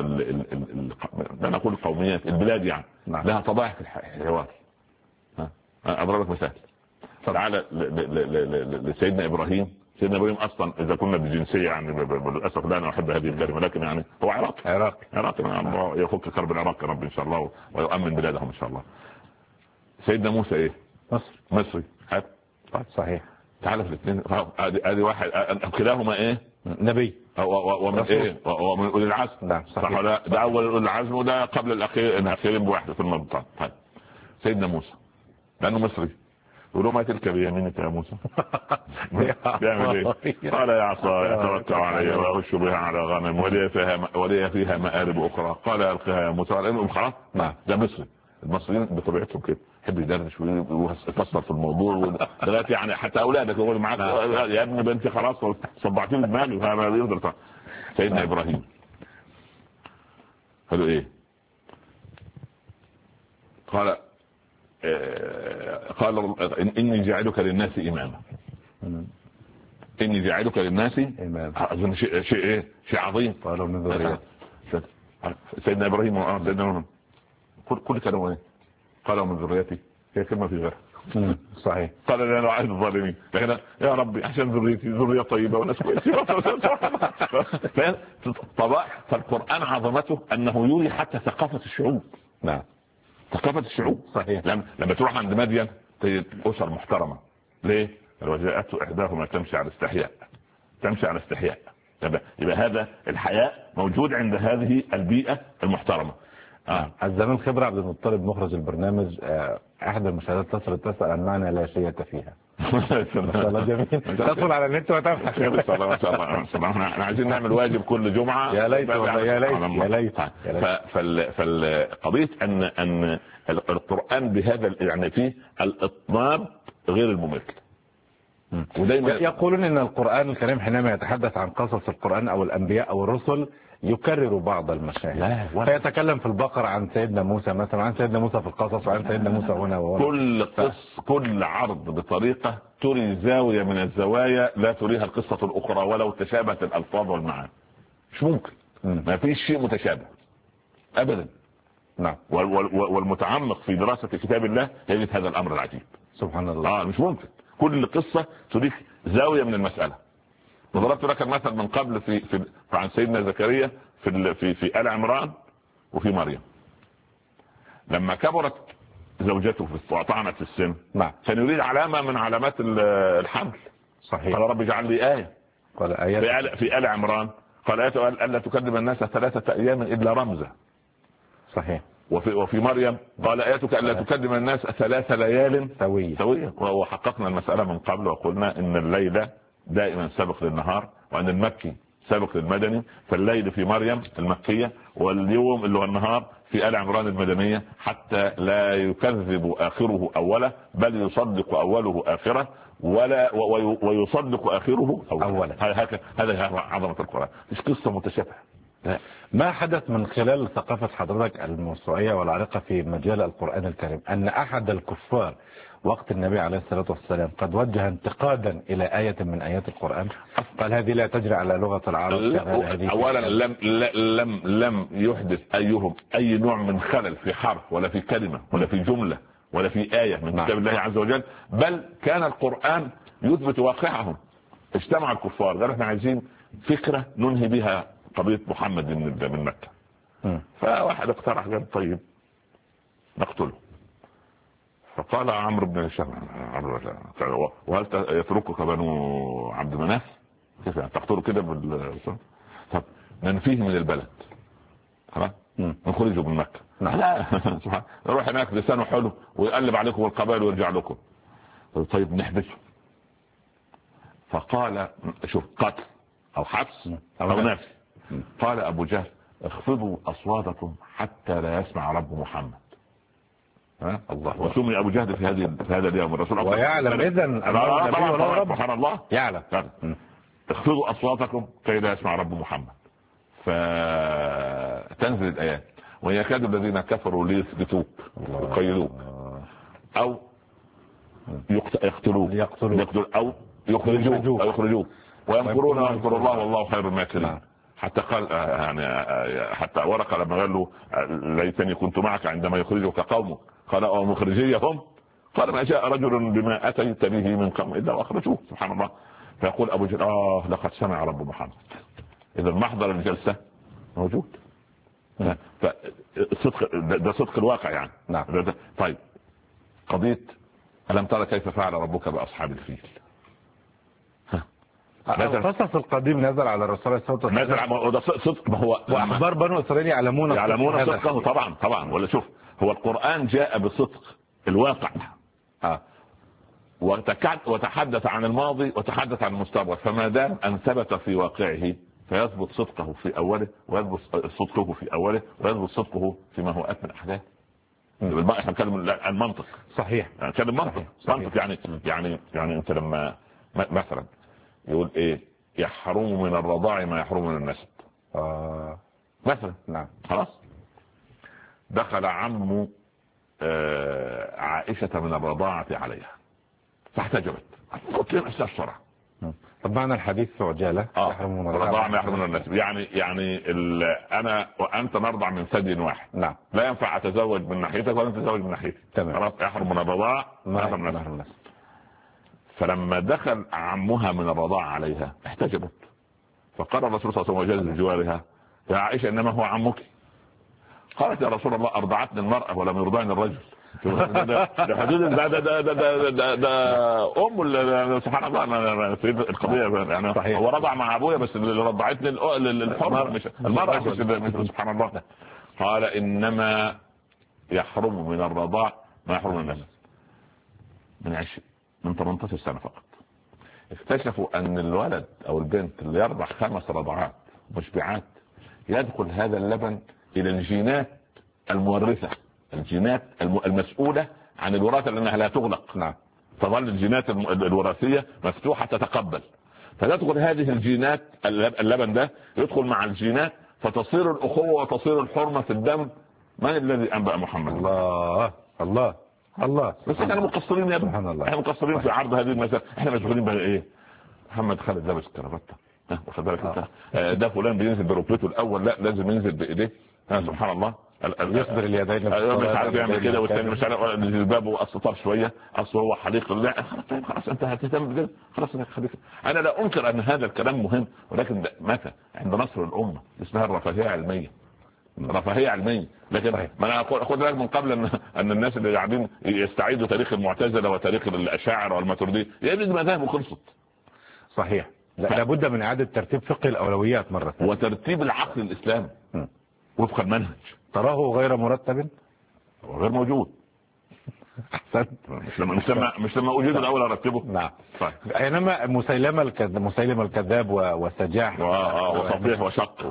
لا نقول القوميات، البلاد يعني لها طبائع في الحوار. اضرب لك مثال. تعالى لسيدنا ابراهيم. سيدنا ابراهيم اصلا اذا كنا بجنسيه يعني للاسف لا انا احب هذه الكلمه، لكن يعني هو عراقي يفك كرب العراق يا رب ان شاء الله ويؤمن بلادهم ان شاء الله. سيدنا موسى ايه؟ مصري. صحيح. تعالى في الاثنين ادي واحد كلاهما ايه؟ نبي ومن ايه؟ ومن اولي العزم. نعم صحيح. ده اول اولي العزم وده قبل الاخيرين بواحده في المنطقه. طيب سيدنا موسى لانه مصري يقول له ما تلك بيمينك يا موسى؟ بيعمل ايه؟ قال يا عصاي اتوكل علي واغش بها على غنم ولي فيها مآرب اخرى. قال القها يا موسى. قال خلاص. نعم ده مصري. المصريين بطبيعتهم كده يحب يدردش ويفسر في الموضوع لغايه يعني حتى اولادك يقولوا معاك يا ابني بنتي خلاص صبعتين دماغي فما يقدر. سيدنا ابراهيم قالوا ايه؟ قال اني جاعلك للناس اماما. اني جاعلك للناس اماما. شيء ايه؟ شيء عظيم. قالوا من ذريتي. سيدنا ابراهيم سيدنا كل كلمه ايه؟ قالوا من ذريتي. هي كلمه في غيرها. صحيح. قال انا اعز الظالمين. لكن يا ربي عشان ذريتي ذريه طيبه وناس كويسين. فالقران عظمته انه يوري حتى ثقافه الشعوب. نعم ثقافه الشعوب. صحيح. لما تروح عند مدين تجد اسر محترمه. ليه؟ لو جاءت احداهما تمشي على استحياء. يبقى هذا الحياء موجود عند هذه البيئه المحترمه. الزمان خبرة عبد المطلب مخرج البرنامج، احدى المشاهدات تسأل عن معنى لا شيء فيها. ما شاء الله جميل. تدخل على النت وتبحث. ما شاء الله احنا عايزين نعمل واجب كل جمعة. يا ليت والله يا ليت. فالقضية ان القرآن بهذا يعني فيه الاطناب غير الممل. ودايما يقولون ان القرآن الكريم حينما يتحدث عن قصص القرآن او الانبياء او الرسل يكرر بعض المشاهد، فيتكلم في البقرة عن سيدنا موسى مثلا، عن سيدنا موسى في القصص، وعن سيدنا موسى هنا وهنا. كل عرض بطريقة تري زاوية من الزوايا لا تريها القصة الأخرى ولو تشابهت الألفاظ والمعاني. مش ممكن. ما فيش شيء متشابه أبدا. نعم. والمتعمق في دراسة كتاب الله يجد هذا الأمر العجيب. سبحان الله. مش ممكن. كل قصة تريك زاوية من المسألة. وضربت لك المثل من قبل في عن سيدنا زكريا في آل عمران وفي مريم. لما كبرت زوجته وطعنت في السن، كان يريد علامة من علامات الحمل. صحيح. قال رب اجعل لي آية. قال آية في آل عمران قال آية ألا تكذب الناس 3 أيام إلا رمزا. صحيح. وفي مريم قال آياتك ألا تكذب الناس 3 ليال سوية. وحققنا المسألة من قبل وقلنا إن الليل دائما سابق للنهار، وأن المكي سابق للمدني، فالليل في مريم المكية واليوم اللي هو النهار في آل عمران المدنية، حتى لا يكذب آخره أوله بل يصدق أوله آخره ويصدق آخره أوله. هذا عظمة القرآن. مش قصة متشابهة. ما حدث من خلال ثقافة حضرتك الموسوعية والعريقة في مجال القرآن الكريم أن أحد الكفار وقت النبي عليه الصلاة والسلام قد وجه انتقادا إلى آية من آيات القرآن، قال هذه لا تجري على لغة العرب؟ أولا لم يحدث أيهم أي نوع من خلل في حرف ولا في كلمة ولا في جملة ولا في آية من كتاب الله عز وجل، بل كان القرآن يثبت واقعهم. اجتمع الكفار قالوا احنا عايزين فكرة ننهي بها قضية محمد من مكة. فواحد اقترح قال طيب نقتله. فقال عمرو بن هشام وهل يتركك بنو عبد مناف؟ كيف يعني تقتله كده طب ننفيه من البلد خلاص نخرجه من مكة. لا سبحان يروح هناك لسانه حلو ويقلب عليكم القبائل ويرجع لكم. طيب نحبسه. فقال شوف قتل او حبس او نفي. قال ابو جهل اخفضوا اصواتكم حتى لا يسمع رب محمد. الله. وسمي ابو جهل في هذا اليوم الرسول ويعلم اذن سبحان الله يعلم. اخفضوا اصواتكم كي لا يسمع رب محمد. فتنزل الايات ويكاد الذين كفروا ليثبتوك ويقيدوك او يقتلوك او يخرجوك ويمكرون ويمكر الله والله خير الماكرين. حتى قال يعني حتى ورقة لما قال له ليتني كنت معك عندما يخرجك قومك قال او مخرجيهم قال ما جاء رجل بما اتيت به من قوم الا واخرجوه. سبحان الله. فيقول ابو جهل لقد سمع رب محمد. اذا محضر الجلسة موجود. فالصدق ده صدق الواقع يعني. نعم. طيب قضية ألم ترى كيف فعل ربك بأصحاب الفيل؟ القصص القديم نزل على الرسول صلى الله عليه وسلم. وده صدق. ما هو واخبار بنو اسرائيل يعلمون صدقه. طبعا ولا شوف هو القرآن جاء بصدق الواقع وتحدث عن الماضي وتحدث عن المستقبل. فما دام ان ثبت في واقعه فيثبت صدقه في اوله ويثبت صدقه في اوله ويثبت صدقه فيما هو اتم الاحداث. احنا نتكلم عن منطق. صحيح. نتكلم منطق. يعني انت لما مثلا يقول ايه يحرم من الرضاع ما يحرم من النسب مثلا. نعم. خلاص. دخل عم عائشة من الرضاعة عليها فاحتجبت قلت لهم استفسرها. طب معنى الحديث في عجالة يحرم من الرضاعة ما يحرم من النسب يعني انا وانت نرضع من ثدي واحد. نعم. لا ينفع اتزوج من ناحيتك ولا تتزوج من ناحيتي. تمام. خلاص يحرم من الرضاعة ما يحرم من النسب. فلما دخل عمها من الرضاعة عليها احتجبت. فقال الرسول صلى الله عليه وسلم بجوارها يا عائشة انما هو عمك. قالت يا رسول الله ارضعتني المرأة ولم يرضعني الرجل. ده سبحان الله. في القضية يعني هو رضع مع ابويا بس اللي رضعتني الحر مش المرأة. سبحان الله. قال إنما يحرم من الرضاع ما يحرم من النسب. من 18 سنة فقط اكتشفوا أن الولد أو البنت اللي يرضع 5 رضعات مشبعات يدخل هذا اللبن إلى الجينات المورثة، الجينات المسؤولة عن الوراثة لأنها لا تغلق. نعم. تظل الجينات الوراثية مفتوحة تتقبل، فتدخل هذه الجينات، اللبن ده يدخل مع الجينات فتصير الأخوة وتصير الحرمة في الدم. من الذي أنبأ محمد؟ الله الله الله. بس احنا مقصرين يا ابني، سبحان الله. احنا مقصرين في عرض هذه المسألة. احنا مشغولين بقى ايه؟ محمد خالد لابس كرافتة، واخد بالك انت؟ ده فلان بينزل بركبته الاول، لا لازم ينزل بايديه. سبحان الله. يصدر اليدين مش عارف يعمل كده، والثاني مش عارف جلبابه اصل شويه، اصل هو حليق. لا خلاص انت هتهتم بكده، خلاص خليك. انا لا انكر ان هذا الكلام مهم، ولكن متى؟ عند نصر الامه. اسمها الرفاهيه علميه، رفاهيه علميه. لكن ما انا خد بالك من قبل ان الناس اللي قاعدين يستعيدوا تاريخ المعتزله وتاريخ الاشاعره والماتريديه يا ابني مذاهب وخلصت. صحيح. لابد من اعاده ترتيب فقه الاولويات مره ثانيه وترتيب العقل الاسلامي وفق المنهج. تراه غير مرتب وغير موجود. احسنت. مش لما اوجد الاول ارتبه. نعم. اينما مسيلمة الكذاب وسجاح وصفيح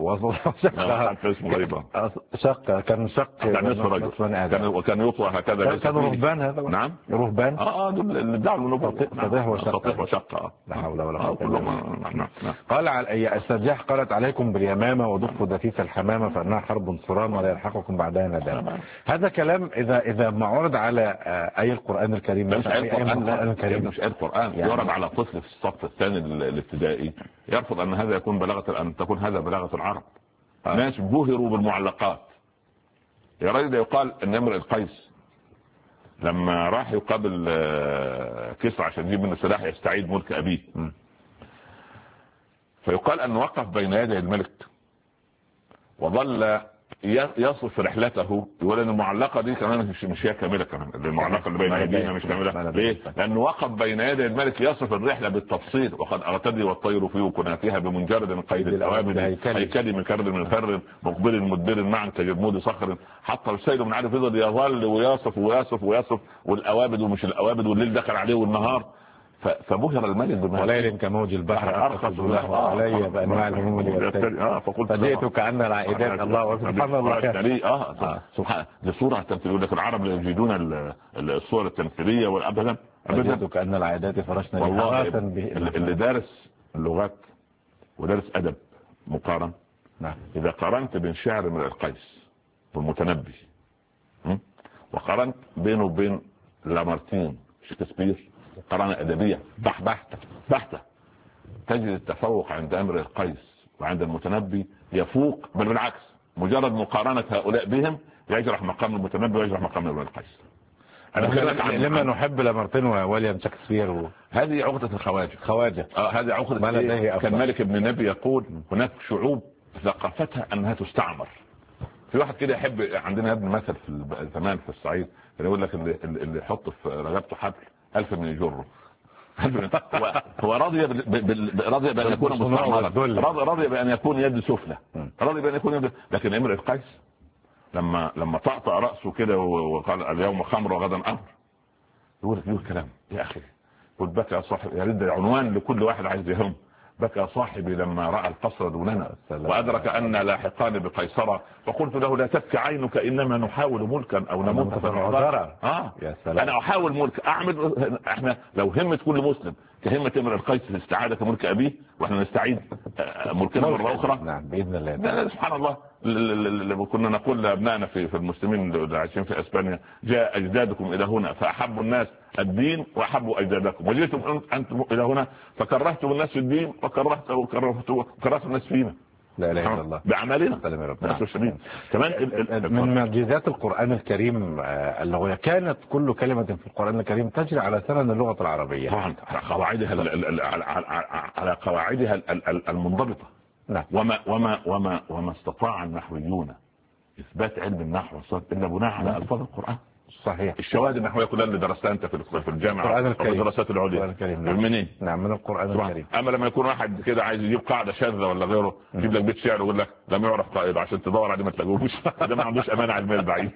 شق كان نصف رجل وكان يطوى هكذا. كانوا رهبان. هذا نعم رهبان. دول اللي ادعوا النبوة. صفيح وشق. لا حول ولا قوة الا بالله. قال السجاح قالت عليكم باليمامة ودخوا دفيف الحمامة فانها حرب صرام ولا يلحقكم بعدها ندامة. هذا كلام اذا ما عرض على اي القرآن الكريم. مش آية القرآن يعني يعرض على طفل في الصف الثاني الابتدائي يرفض ان هذا يكون ان تكون هذا بلاغة العرب. ناس بهروا بالمعلقات. يا راجل يقال ان امرئ القيس لما راح يقابل كسرى عشان يجيب منه سلاح يستعيد ملك ابيه، فيقال ان وقف بين يدي الملك وظل يصف رحلته. يقول ان المعلقه دي كمان مش هي كامله، كمان المعلقه اللي بين ايدينا مش كامله. ليه؟ لانه وقف بين يدي الملك يصف الرحله بالتفصيل. وقد ارتدي والطير في وكناتها بمنجرد قيد الاوابد هيكلي من كرد من فر مقبل مدبر معا كجرمود صخر حتى السيل من عارف يفضل يظل ويصف والاوابد ومش الاوابد، والليل دخل عليه والنهار. فبهر الملك بما وليل كموج البحر ارخص له علي بانواع الهموم فجئت كأن العائدات. الله سبحان الله. سبحان. دي صورة يقول لك العرب لا يجيدون الصور التمثيلية والابدا. فجئت كأن العائدات فرشنا. والله اللي دارس اللغات ودارس ادب مقارن. نعم. اذا قارنت بين شعر امرئ القيس والمتنبي وقارنت بينه وبين لامارتين شكسبير قرانة أدبية بحتة تجد التفوق عند امرئ القيس وعند المتنبي يفوق، بل بالعكس مجرد مقارنة هؤلاء بهم يجرح مقام المتنبي ويجرح مقام امرئ القيس. لما نحب لامارتين وويليام شكسبير هذه عقدة الخواجة. هذه عقدة. كان مالك ابن نبي يقول هناك شعوب ثقافتها انها تستعمر. في واحد كده يحب، عندنا ابن مثل في زمان في الصعيد كان يقول لك اللي يحط في رقبته حبل 1000 من يجره. هو راضي بأن يكون مستعمرا، راضي بأن يكون يد سفلى، راضي بأن يكون يد. لكن امرئ القيس لما طأطأ رأسه كده وقال اليوم خمر وغدا أمر، يقول كلام يا أخي. قل بكى يا صاحبي، يا رد عنوان لكل واحد عايز يهم. بكى صاحبي لما رأى القصر دوننا وأدرك أن لاحقان بقيصرة فقلت له لا تبكي عينك إنما نحاول ملكا أو نموت فنعذرا. يا سلام. أنا أحاول ملك أعمل. احنا لو همة كل مسلم كهمة امرئ القيس في استعادة ملك أبيه واحنا نستعيد ملكنا مرة أخرى. نعم بإذن الله. سبحان الله. كنا نقول لأبنائنا في المسلمين اللي عايشين في أسبانيا جاء أجدادكم إلى هنا فأحبوا الناس الدين وأحبوا أجدادكم، وجئتم أنتم إلى هنا فكرهتم الناس في الدين وكرهتم الناس فينا. لا اله الا الله باعمالنا. كمان من معجزات القرآن الكريم اللغوية كانت كل كلمة في القرآن الكريم تجري على سنن اللغة العربية طبعا على قواعدها على قواعدها المنضبطة. نعم. وما استطاع النحويون إثبات علم النحو والصرف إلا بناء على ألفاظ القرآن. صحيح. الشواهد النحويه كلها اللي درستها انت في الجامعه وفي الدراسات العليا منين؟ نعم من القران الكريم. اما لما يكون واحد كده عايز يجيب قاعده شاذه ولا غيره يجيب لك بيت شعر ويقول لك لم يعرف قائده عشان تدور عليه ما تلاقوش. ده ما عندوش امانه علميه البعيد.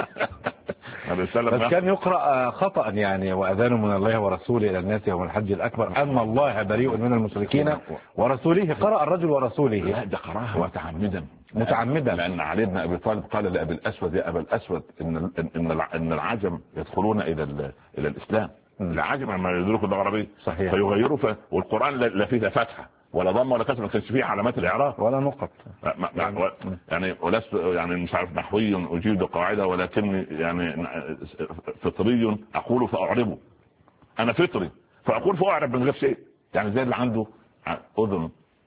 بس كان يقرأ خطأ يعني وأذان من الله ورسوله إلى الناس يوم الحج الأكبر أن الله بريء من المشركين ورسوله. قرأ الرجل ورسوله. لا ده قراها متعمدا لأن علي بن أبي طالب قال لأبي الأسود يا أبا الأسود إن العجم يدخلون إلى الإسلام. العجم ما يدركوا اللغة العربية صحيح فيغيروا والقرآن لا فيه فتحة ولا ضم ولا كسر، ما كانش فيه علامات الإعراب ولا نقط يعني ولست يعني مش عارف نحوي أجيد قاعدة ولكني يعني فطري أقول فأعربه. أنا فطري فأقول فأعرب من غير شيء، يعني زي اللي عنده أذن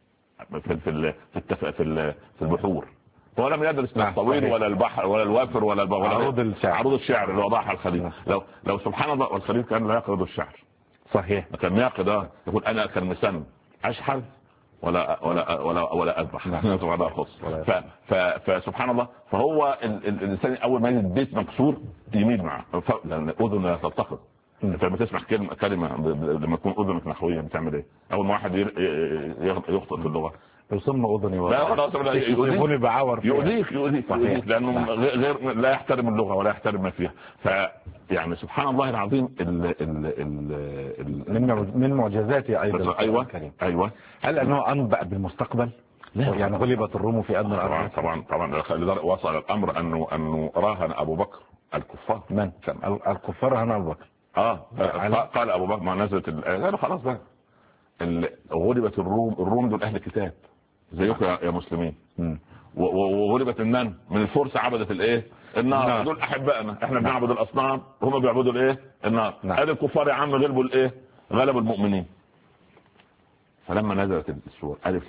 في البحور هو لم يدرس لا الطويل ولا البحر ولا الوافر ولا عروض الشعر اللي وضعها الخليل. لو سبحان الله والخليل كان لا يقرض الشعر صحيح كان يقرض يقول أنا كالمسن أشحذ ولا أذبح ولا أخص. فسبحان الله فهو الإنسان أول ما يجد بيت مكسور يميل معه لأن أذن لا تلتقط. فلما تسمع كلمة لما تكون أذنك نحوية بتعمل إيه؟ أول ما واحد يخطئ في اللغة يصم أذني يؤذيك بعور يؤذيك لأنه غير لا يحترم اللغة ولا يحترم ما فيها. يعني سبحان الله العظيم من معجزاته أيضا. أيوة هل أنه أنبأ بالمستقبل؟ يعني غلبت الروم في أدنى الأرض. طبعا وصل الأمر أنه راهن أبو بكر الكفار. من الكفار راهن أبو بكر؟ قال أبو بكر ما نزلت قالوا خلاص بقى غلبت الروم دول أهل كتاب زيكم يا مسلمين. وغلبت من الفرس عبدت النار. دول احبائنا احنا بنعبد الاصنام وهم بيعبدوا النار. هذه الكفار يا عم غلبوا غلبوا المؤمنين. فلما نزلت السورة الف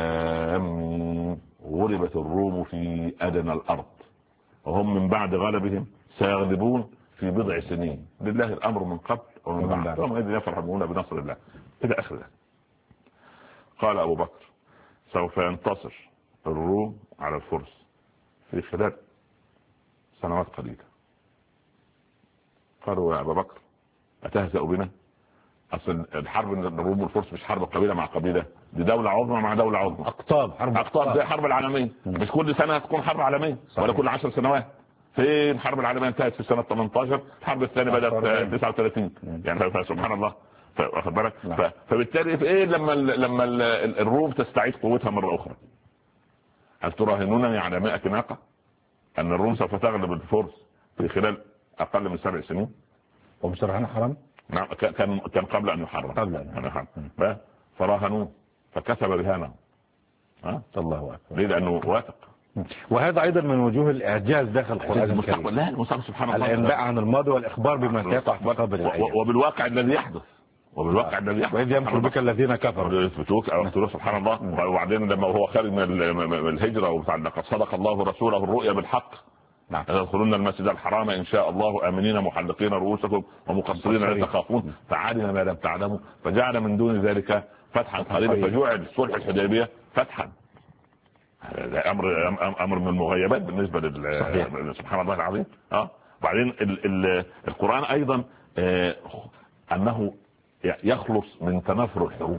لام غلبت الروم في ادنى الارض وهم من بعد غلبهم سيغلبون في بضع سنين لله الامر من قبل ومن بعد وهم اذ يفرحون بنصر الله الى اخر ذلك. قال ابو بكر سوف ينتصر الروم على الفرس في خلال سنوات قليلة. قالوا يا أبا بكر أتهزأ بنا؟ أصل الحرب الروم والفرس مش حرب قبيلة مع قبيلة، دي دولة عظمى مع دولة عظمى. أقطاب زي حرب العالمين. مش كل سنة تكون حرب عالمين ولا كل 10 سنوات. فين الحرب العالمية انتهت في سنة 18 الحرب الثانية بدأت 39 يعني فسبحان الله واخد بالك. فبالتالي في ايه لما الروم تستعيد قوتها مرة أخرى هل تراهنونني على 100 ناقة أن الروم سوف تغلب الفرس في خلال أقل من 7 سنين؟ ومش رهان حرام؟ نعم كان قبل أن يحرم. فراهنوه فكسب رهانه. الله أكبر. ليه؟ لأنه واثق. وهذا أيضا من وجوه الإعجاز داخل القرآن الكريم. لا المستقبل سبحان الله الإنباء عن الماضي والإخبار بما سيقع في قبل الأيام وبالواقع الذي يحدث وإذ يمكر بك الذين كفروا يثبتوك أو يقتلوك سبحان الله. وبعدين لما هو خارج من الهجرة لقد صدق الله رسوله الرؤيا بالحق يدخلون المسجد الحرام إن شاء الله آمنين محلقين رؤوسكم ومقصرين لا تخافون فعلم ما لم تعلموا فجعل من دون ذلك فتحا قريبا فجعل صلح الحديبية فتحا. هذا أمر من المغيبات بالنسبة سبحان الله العظيم. بعدين القرآن أيضا أنه يخلص من تنافر الحروف.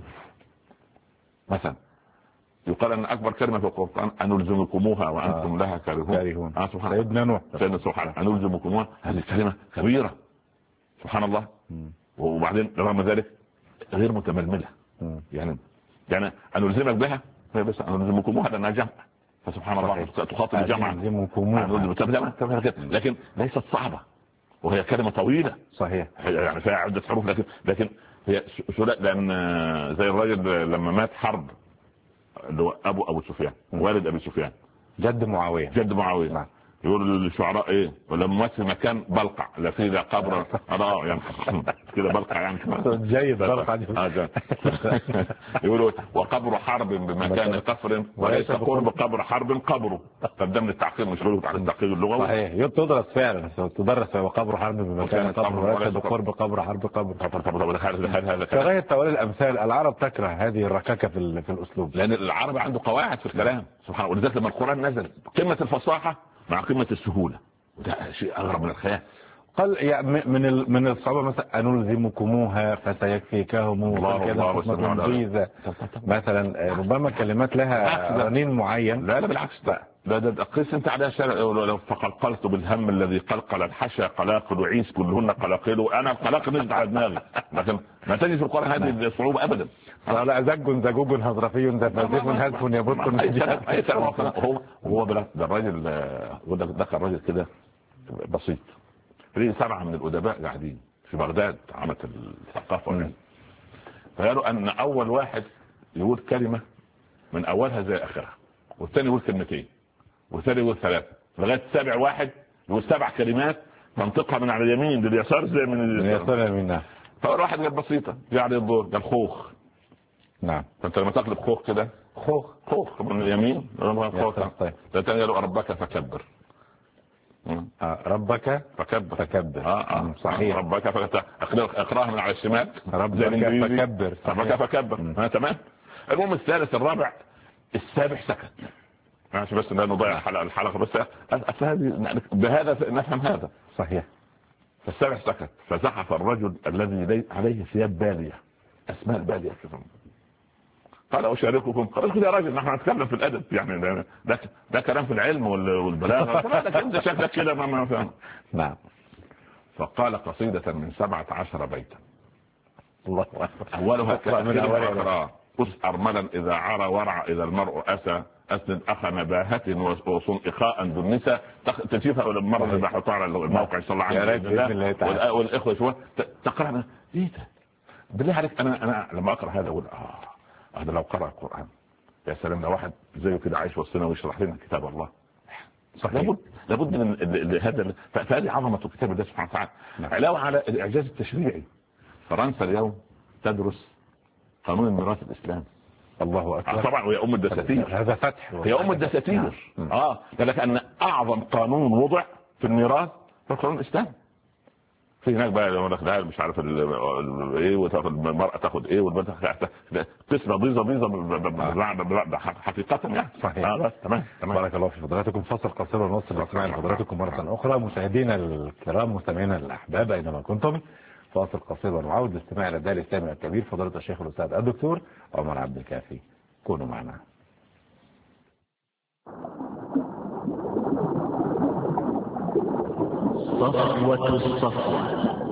مثلا يقال ان اكبر كلمه في القران ان نلزمكموها وانتم لها كارهون. سيدنا نوح سبحانه ان نلزمكموها هذه كلمه كبيره سبحان الله. وبعدين رغم ذلك غير متململه يعني ان نلزمك بها بس ان نلزمكموها لانها جمع فسبحان الله تخاطب الجمع لكن ليست صعبه وهي كلمه طويله صحيح يعني فيها عده حروف لكن هي لان زي الراجل لما مات حرب اللي هو ابو سفيان والد ابي سفيان جد معاويه نعم. يقول للشعراء ايه ولما مات في مكان بلقع لا في ذا قبر يعني كده بلقع يعني جيد بلقع يقولوا وقبر حرب بمكان قفر وليس قرب قبر حرب قبره. طب ده من التعقيد مش بيقولوا على التعقيد اللغوي صحيح تدرس فعلا تدرس وقبر حرب بمكان قبر وليس بقرب قبر حرب قبر. هذا كغاية توالي الامثال العرب تكره هذه الركاكه في الاسلوب لان العرب عنده قواعد في الكلام سبحان الله. ولذلك لما القرآن نزل قمة الفصاحة مع قمة السهولة وده شيء أغرب من الخيال. قال يعني من الصعوبة مثلا أنلزمكموها فسيكفيكهم الله مثلا، ربما كلمات لها رنين معين. لا بالعكس، ده قيس انت على لو فقلقلت بالهم الذي قلقل الحشا قلاقل وعيس كلهن قلاقل، انا القلاقل نزلت على دماغي، لكن ما تجد في القرآن هذه الصعوبة ابدا. لا زج زجوج هضرفي زفازف هلف يبط. هو ده الراجل، ده كان راجل كده بسيط، في 7 من الأدباء قاعدين في بغداد عامة الثقافة، فقالوا أن أول واحد يقول كلمة من أولها زي آخرها، والثاني يقول كلمتين، والثاني يقول 3، لغاية 7 واحد يقول 7 كلمات منطقها من على اليمين لليسار زي من اليسار لليمين. فأول واحد قال بسيطة يعني الدور قال خوخ. نعم. فأنت لما تقلب خوخ كده خوخ من اليمين، خوخ. الثاني قالوا ربك فكبر. ربك فكبر. صحيح. ربك اقراها من على الشمال، ربك فكبر. تمام. المهم الثالث الرابع السابع سكت، ماشي، بس نضيع الحلقه بس بهذا نفهم هذا. صحيح. فالسابع سكت، فزحف الرجل الذي عليه ثياب باليه، اسماء الباليه كده، قال أشارككم. قال يا راجل نحن نتكلم في الأدب، يعني ده كلام في العلم والبلاغة، انت شكلك كده ما فهم. نعم. فقال قصيدة من 17 بيتا، الله أكبر. أولها كأخرى أسأر ملا إذا عرى ورع إذا المرء أسى أسند أخ نباهة وصن إخاء ذو النساء. تشوفها المرة اللي بحطها على الموقع صلى الله عليه وسلم والإخوة شوية تقرأنا إيه ده بالله عليك. أنا لما أقرأ هذا أقول هذا لو قرأ القرآن يا سلام، لو واحد زيه كده عايش وسطنا ويشرح لنا كتاب الله. صحيح. لابد من هذا، فهذه عظمة كتاب الله سبحانه وتعالى. علاوة على الإعجاز التشريعي، فرنسا اليوم تدرس قانون الميراث الإسلامي. الله أكبر. طبعا وهي أم الدساتير، هذا فتح، هي أم الدساتير. لك أن أعظم قانون وضع في الميراث في القانون الإسلامي. في هناك بقى يقول لك مش عارف ايه، وتاخد المرأة تاخد ايه، والبنت قسمة ضيزة حقيقة يعني. صحيح. تمام. بارك الله في فضلاتكم. فصل قصير ونوصل الاستماع لحضراتكم مرة أخرى. مشاهدينا الكرام، مستمعينا الأحباب أينما كنتم، فاصل قصير ونعود للاستماع إلى الداعي الإسلامي الكبير فضيلة الشيخ الأستاذ الدكتور عمر عبد الكافي. كونوا معنا. صفوة الصفوة.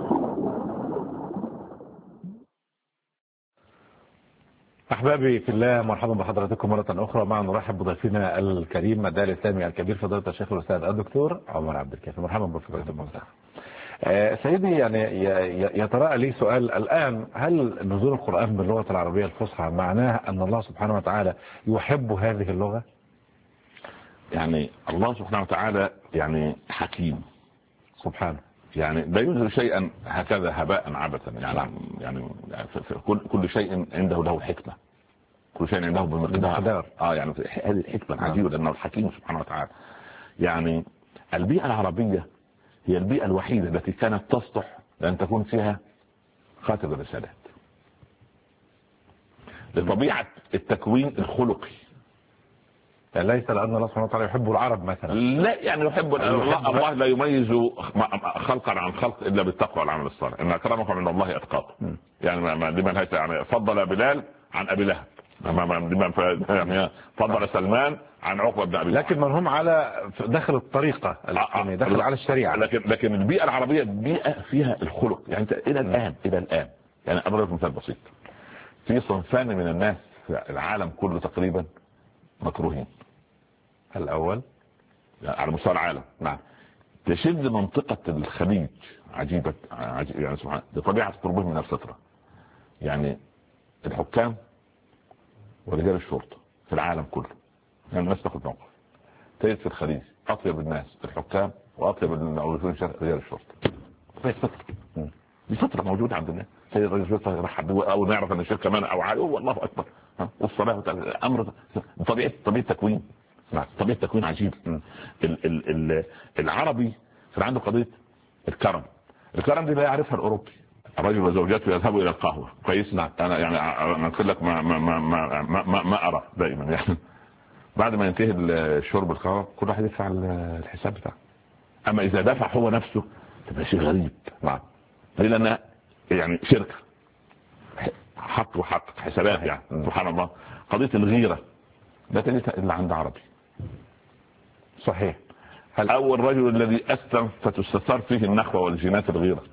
أحبابي في الله، مرحبا بحضراتكم مرة أخرى. معنا نرحب بضيفنا الكريم الداعي الإسلامي الكبير فضيلة الشيخ الأستاذ الدكتور عمر عبد الكافي. مرحبا بفضيلتكم. سيدي، يعني يتراءى لي سؤال الآن: هل نزول القرآن باللغة العربية الفصحى معناه أن الله سبحانه وتعالى يحب هذه اللغة؟ يعني الله سبحانه وتعالى يعني حكيم سبحانه، يعني لا ينزل شيئا هكذا هباء عبثا، يعني كل شيء عنده له حكمة، كل شيء عنده بمقدار. يعني هذه الحكمة العجيبة لأنه الحكيم سبحانه وتعالى. يعني البيئة العربية هي البيئة الوحيدة التي كانت تصلح لأن تكون فيها خاتم الرسالات، لطبيعة التكوين الخلقي. يعني ليس لأن الله سبحانه وتعالى يحب العرب مثلا، لا، يعني يحب الله لا يميز خلقا عن خلق إلا بالتقوى والعمل الصالح. إن أكرمكم عند الله أتقاكم. يعني لمن يعني فضل بلال عن أبي لهب، يعني فضل سلمان عن عقبة بن أبي لهب، لكن من هم على داخل الطريقة الإسلامية، داخل على الشريعة. لكن البيئة العربية بيئة فيها الخلق. يعني أنت إلى الآن يعني أضرب مثال بسيط: في صنفان من الناس في العالم كله تقريبا مكروهين. الأول يعني على مستوى العالم، نعم، تشد منطقة الخليج عجيبة يعني سبحان بطبيعة قربهم من الفطرة. يعني الحكام ورجال الشرطة في العالم كله، يعني الناس تاخد موقف. تجد في الخليج أطيب الناس الحكام وأطيب رجال الشرطة. دي فترة موجودة عند الناس. سيد رجل الشرطة يرحب أو نعرف أن الشركة كمان أو عالي، والله أكبر، والصلاة أمر طبيعة تكوين. طبيعة تكوين عجيب. العربي كان عنده قضية الكرم دي لا يعرفها الأوروبي. الرجل وزوجته يذهبوا إلى القهوة، كويس. نعم. أنا يعني أقول لك ما أرى دائما يعني بعد ما ينتهي الشرب القهوة كل واحد يدفع الحساب بتاعه. أما إذا دفع هو نفسه هذا شيء غريب. نعم. لأن يعني شركة حق وحق حسابات يعني سبحان الله. قضية الغيرة لا تجدها إلا عند عربي. صحيح. أول رجل الذي أسلم فتستثار فيه النخوة والجينات الغيرة.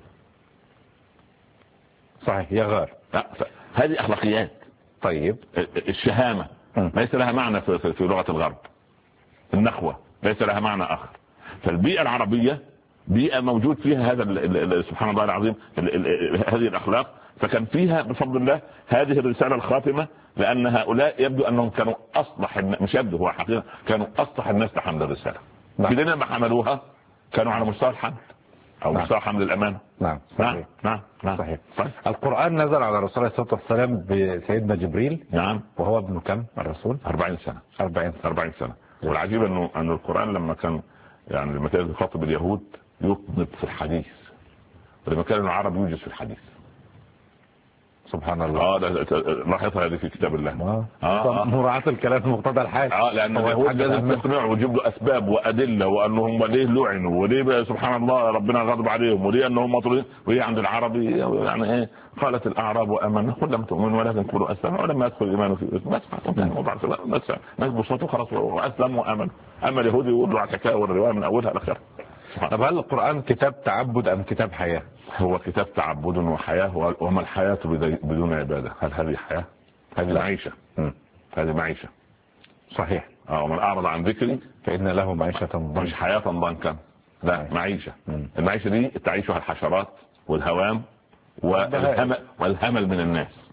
صحيح يغار. هذه أخلاقيات. طيب الشهامة ليس لها معنى في لغة الغرب. النخوة ليس لها معنى آخر. فالبيئة العربية بيئة موجود فيها هذا سبحان الله العظيم هذه الأخلاق. فكان فيها بفضل الله هذه الرسالة الخاتمة، لأن هؤلاء يبدو أنهم كانوا أصلح، مش يبدو هو حقيقة، كانوا أصلح الناس لحمل الرسالة. كلنا ما حملوها كانوا على مستوى الحمل أو مستوى حمل الأمانة. نعم صحيح. نعم صحيح. القرآن نزل على الرسول عليه الصلاة والسلام بسيدنا جبريل. نعم. وهو ابن كم الرسول؟ 40 سنة. 40 سنة. والعجيب أنه القرآن لما كان يعني لما كان يخاطب اليهود يطنب في الحديث، ولما كان العرب يوجد في الحديث. سبحان الله. لاحظها هذه في كتاب الله. مراعاة الكلام مقتضى الحال. لأن اليهود لازم تقنعوا ويجيب له أسباب وأدلة وأنهم ليه لعنوا وليه سبحان الله ربنا غضب عليهم وليه أنهم مطرودين. وهي عند العربي يعني إيه؟ قالت الأعراب وآمنا قل لم تؤمنوا ولكن قولوا أسلموا ولما يدخل الإيمان في بس ناس بصوته خلاص وأسلموا وآمنوا. أما اليهود يقولوا على الحكاية والرواية من أولها لآخرها. طب هل القرآن كتاب تعبد أم كتاب حياة؟ هو كتاب تعبد وحياة. وما الحياة بدون عبادة؟ هل هذه حياة؟ هذه معيشة. هذه معيشة. صحيح. ومن أعرض عن ذكري فإن له معيشة ضنكا. مش حياة ضنكا، لا معيشة. المعيشة دي تعيشها الحشرات والهوام والهمل من الناس.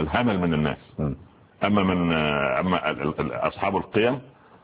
أما أصحاب القيم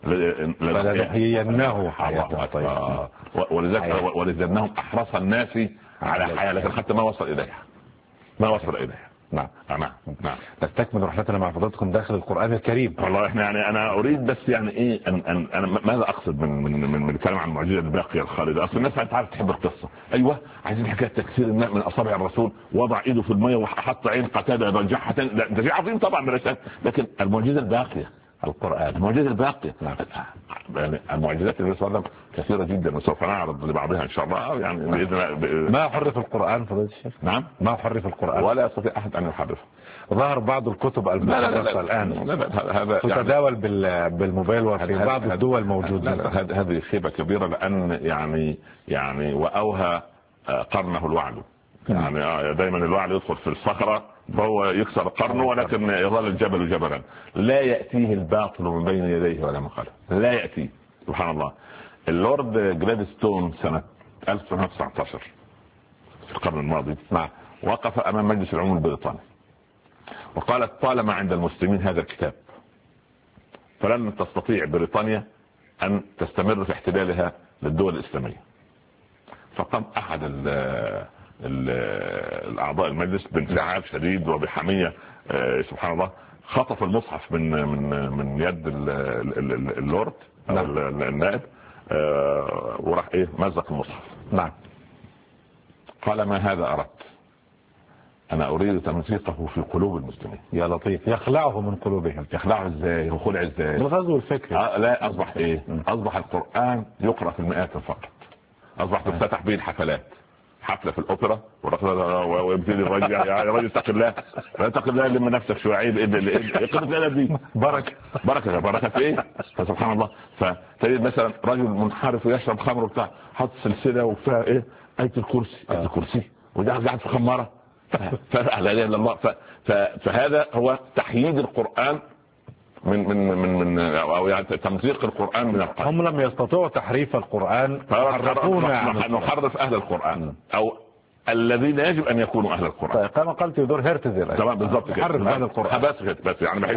لنحيينه حياة طيبة. ولذنهم أحرص الناس على حياة، لكن حتى ما وصل إليها. نعم. نستكمل رحلتنا مع فضلاتكم داخل القرآن الكريم. والله احنا يعني انا اريد بس يعني ايه انا ماذا اقصد من الكلام عن المعجزه الباقيه الخالده. اصل الناس تعرف تحب القصه. ايوه عايزين حكايه تكسير الماء من اصابع الرسول، وضع ايده في الميه وحط عين قتاده رجعها تاني. ده شيء عظيم طبعا بلا شك، لكن المعجزه الباقيه القرآن. المعجزه الباقيه يعني المعجزات النبي صلى الله عليه وسلم كثيره جدا وسوف نعرض لبعضها ان شاء الله يعني باذن. ما حرف القرآن فضيلة الشيخ؟ نعم. ما حرف القرآن ولا يستطيع احد ان يحرفه. ظهر بعض الكتب المحرفة الآن هذا تتداول بالموبايل وفي بعض الدول موجودة. هذه خيبة كبيرة، لأن يعني وأوهى قرنه الوعد. يعني دايما الوعد يدخل في الصخرة فهو يكسر قرنه، ولكن يظل الجبل جبلا لا يأتيه الباطل من بين يديه ولا من خلفه. لا يأتيه. سبحان الله. اللورد جلادستون سنة 1919 في القرن الماضي وقف أمام مجلس العموم البريطاني وقالت طالما عند المسلمين هذا الكتاب فلن تستطيع بريطانيا أن تستمر في احتلالها للدول الإسلامية. فقام أحد الأعضاء المجلس بانفعال شديد وبحمية سبحان الله خطف المصحف من يد اللورد أو النائب وراح مزق المصحف. نعم. قال ما هذا أردت؟ أنا أريد تمزيقه في قلوب المسلمين. يا لطيف. يخلعه من قلوبهم. يخلعه إزاي؟ وخلع إزاي؟ بالغزو الفكري. لا أصبح أصبح القرآن يقرأ في المئات فقط. أصبح تفتح به الحفلات. حفلة في الأوبرا ويبتدي الرجل يا رجل اتق الله لما نفسك شوية عيب قلت لنا دي بركة في إيه؟ فسبحان الله. فتجد مثلا رجل منحرف يشرب خمر وبتاع حط سلسلة وفيها آية الكرسي وده قاعد في خمارة فلا اله الا الله. فهذا هو تحييد القرآن من او يعني تمزيق القرآن من القلب. هم لم يستطيعوا تحريف القرآن نحرف اهل القرآن او الذين يجب ان يكونوا اهل القرآن. طيب كما قلت يدور هرتزل تمام بالضبط كده. حرف اهل القرآن بس يعني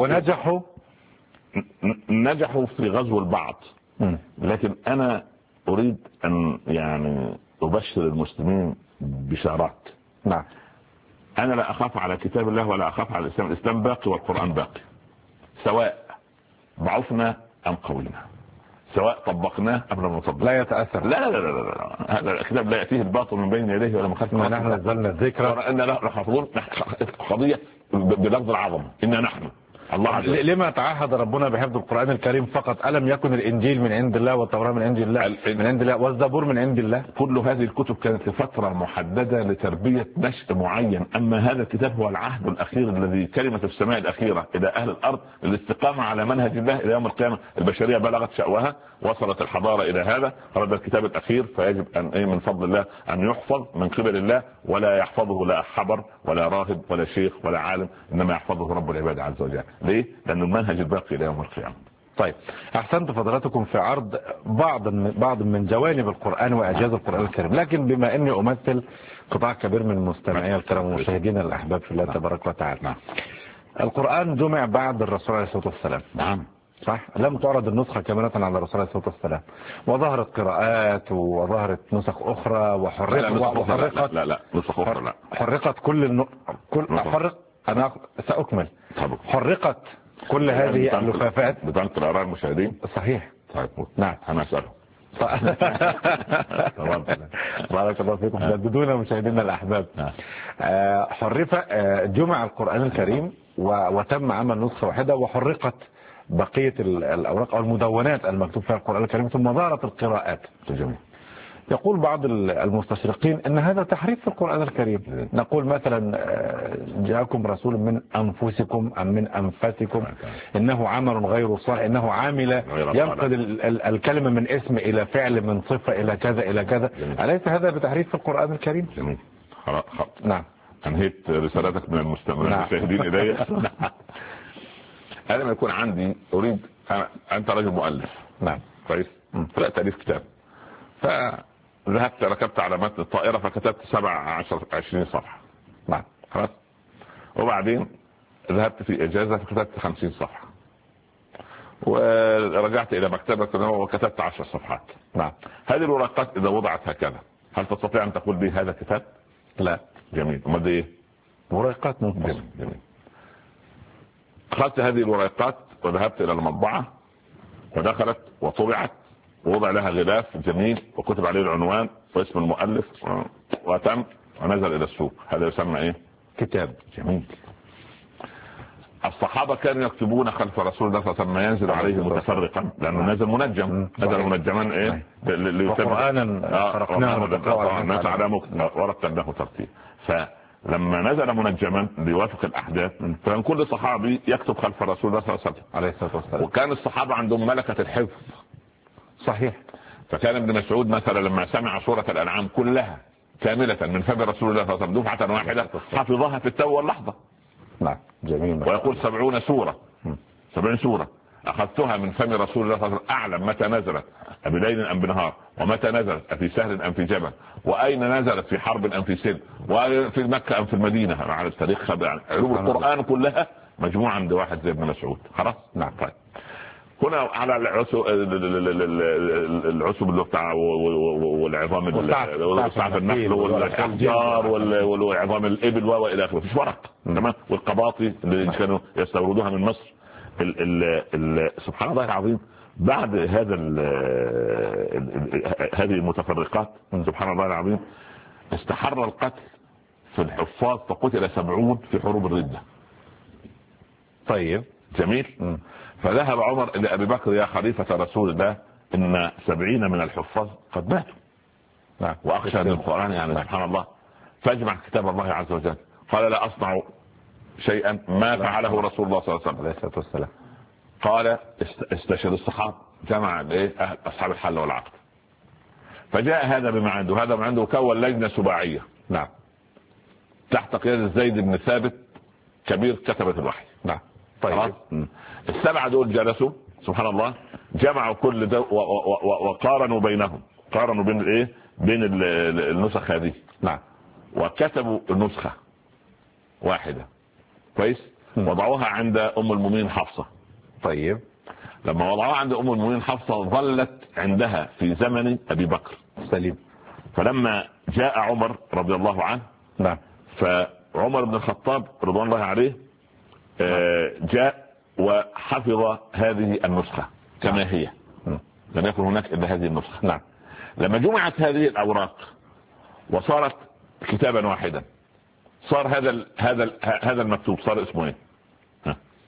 ونجحوا في غزو البعض. لكن انا اريد ان يعني ابشر المسلمين بشارات. نعم. أنا لا أخاف على كتاب الله ولا أخاف على الإسلام. الإسلام باقي والقرآن باقي، سواء ضعفنا أم قوينا، سواء طبقناه أم لم نطبق. لا يتأثر. لا هذا الكتاب لا يأتيه الباطل من بين يديه ولا من خلفه. نحن نزلنا الذكر إن لا حافظون قضية بلفظ العظمة. إن نحن الله عز وجل. لما تعهد ربنا بحفظ القرآن الكريم فقط؟ ألم يكن الإنجيل من عند الله والتوراة من عند الله والزبور من عند الله؟ كل هذه الكتب كانت لفترة محددة لتربية نشء معين. أما هذا الكتاب هو العهد الأخير الذي كلمة السماء الأخيرة إلى أهل الأرض الاستقامة على منهج الله إلى يوم القيامة. البشرية بلغت شأوها، وصلت الحضارة إلى هذا، هذا الكتاب الأخير، فيجب أن من فضل الله أن يحفظ من قبل الله، ولا يحفظه لا حبر ولا راهب ولا شيخ ولا عالم، إنما يحفظه رب العباد عز وجل. ليه؟ لأن المنهج الباقي إلى يوم القيامة. طيب، أحسنت فضلاتكم في عرض بعض من جوانب القرآن وإعجاز القرآن الكريم، لكن بما أني أمثل قطاع كبير من المستمعين الكرام ومشاهدينا الأحباب في الله تبارك وتعالى، القرآن جمع بعد الرسول عليه الصلاة والسلام. نعم صح، لم تعرض النسخة كاملة على الرسول عليه الصلاة والسلام، وظهرت قراءات وظهرت نسخ أخرى وحرقت. لا نسخ أخرى لا، حرقت كل أحرق أنا سأكمل. حرقت كل هذه اللفافات بدون قراءة المشاهدين. صحيح. طيب نعم أنا أسأله. بارك الله فيكم بدون مشاهدينا الأحباب. حرف جمع القرآن الكريم وتم عمل نسخة واحدة، وحرقت بقية الأوراق أو المدونات المكتوب فيها القرآن الكريم، ثم ظهرت القراءات. جميل. يقول بعض المستشرقين ان هذا تحريف في القرآن الكريم. نقول مثلا جاءكم رسول من انفسكم ام من انفسكم انه عمل غير صالح، انه عامل ينقل الكلمة من اسم الى فعل، من صفة الى كذا الى كذا. أليس هذا بتحريف في القرآن الكريم؟ جميل. خلاص. نعم. انهيت رسالتك من المشاهدين الي. انا لما يكون عندي اريد انت رجل مؤلف. نعم. كويس. بدأت تأليف كتاب، فذهبت ركبت على متن الطائرة فكتبت 17-20 صفحة. نعم. خلاص. وبعدين ذهبت في إجازة فكتبت 50 صفحة، ورجعت إلى مكتبة وكتبت 10 صفحات. نعم. هذه الورقات إذا وضعت هكذا هل تستطيع أن تقول لي هذا كتاب؟ لا. جميل. أمال إيه؟ ورقات منفصلة. جميل. أخذت هذه الورقات وذهبت إلى المطبعة ودخلت وطبعت ووضع لها غلاف جميل وكتب عليه العنوان واسم المؤلف وتم ونزل إلى السوق. هذا يسمى إيه؟ كتاب. جميل. الصحابة كانوا يكتبون خلف رسول الله صلى الله عليه وسلم ما ينزل عليه متفرقا، لأنه نزل منجم. نزل منجما إيه؟ وقرآنا فرقناه الناس على ورتلناه ترتيب. فلما نزل منجما ليوافق الأحداث فكان كل صحابي يكتب خلف رسول الله صلى الله عليه وسلم عليه الصلاة والسلام. وكان الصحابة عندهم ملكة الحفظ. صحيح. فكان ابن مسعود مثلا لما سمع سورة الأنعام كلها كاملة من فم رسول الله صلى الله عليه وسلم دفعة واحدة حفظها في التو واللحظة. نعم. جميل. ويقول 70 سورة 70 سورة أخذتها من فم رسول الله صلى الله عليه وسلم، أعلم متى نزلت بليل أم بنهار، ومتى نزلت أفي سهل أم في جبل، وأين نزلت في حرب أم في سلم، وفي مكة أم في المدينة. على التاريخ علوم القرآن كلها مجموعة عند واحد زي ابن مسعود. خلاص. نعم. طيب. هنا على العصب اللي بتاع والعظام وسعف النخل والاحجار والعظام الابل والى اخره، مفيش ورق. تمام. والقباطي اللي كانوا يستوردوها من مصر. سبحان الله العظيم، بعد هذه المتفرقات سبحان الله العظيم استحر القتل في الحفاظ فقتل 70 في حروب الردة. طيب. جميل. فذهب عمر إلى أبي بكر يا خليفة رسول الله إن 70 من الحفاظ قد ماتوا. نعم. وأخشى من القرآن يعني. سبحان الله. فاجمع كتاب الله عز وجل. قال لا أصنع شيئا ما فعله رسول الله صلى الله عليه وسلم. قال استشهد الصحابة، جمع أصحاب الحل والعقد. فجاء هذا بما عنده وهذا بما عنده وكون لجنة سباعية. نعم. تحت قيادة زيد بن ثابت كبير كتبة الوحي. نعم. طيب. السبعة دول جلسوا سبحان الله، جمعوا كل ده وقارنوا بينهم، قارنوا بين الايه، بين النسخ هذه. نعم. وكتبوا النسخة واحدة. كويس. وضعوها عند ام المؤمنين حفصة. طيب. لما وضعوها عند ام المؤمنين حفصة ظلت عندها في زمن ابي بكر. سليم. فلما جاء عمر رضي الله عنه. نعم. فعمر بن الخطاب رضوان الله عليه جاء وحفظ هذه النسخة كما هي. لم يكن هناك إلا هذه النسخة. نعم. لما جمعت هذه الأوراق وصارت كتابا واحدا صار هذا المكتوب صار اسمه ايه؟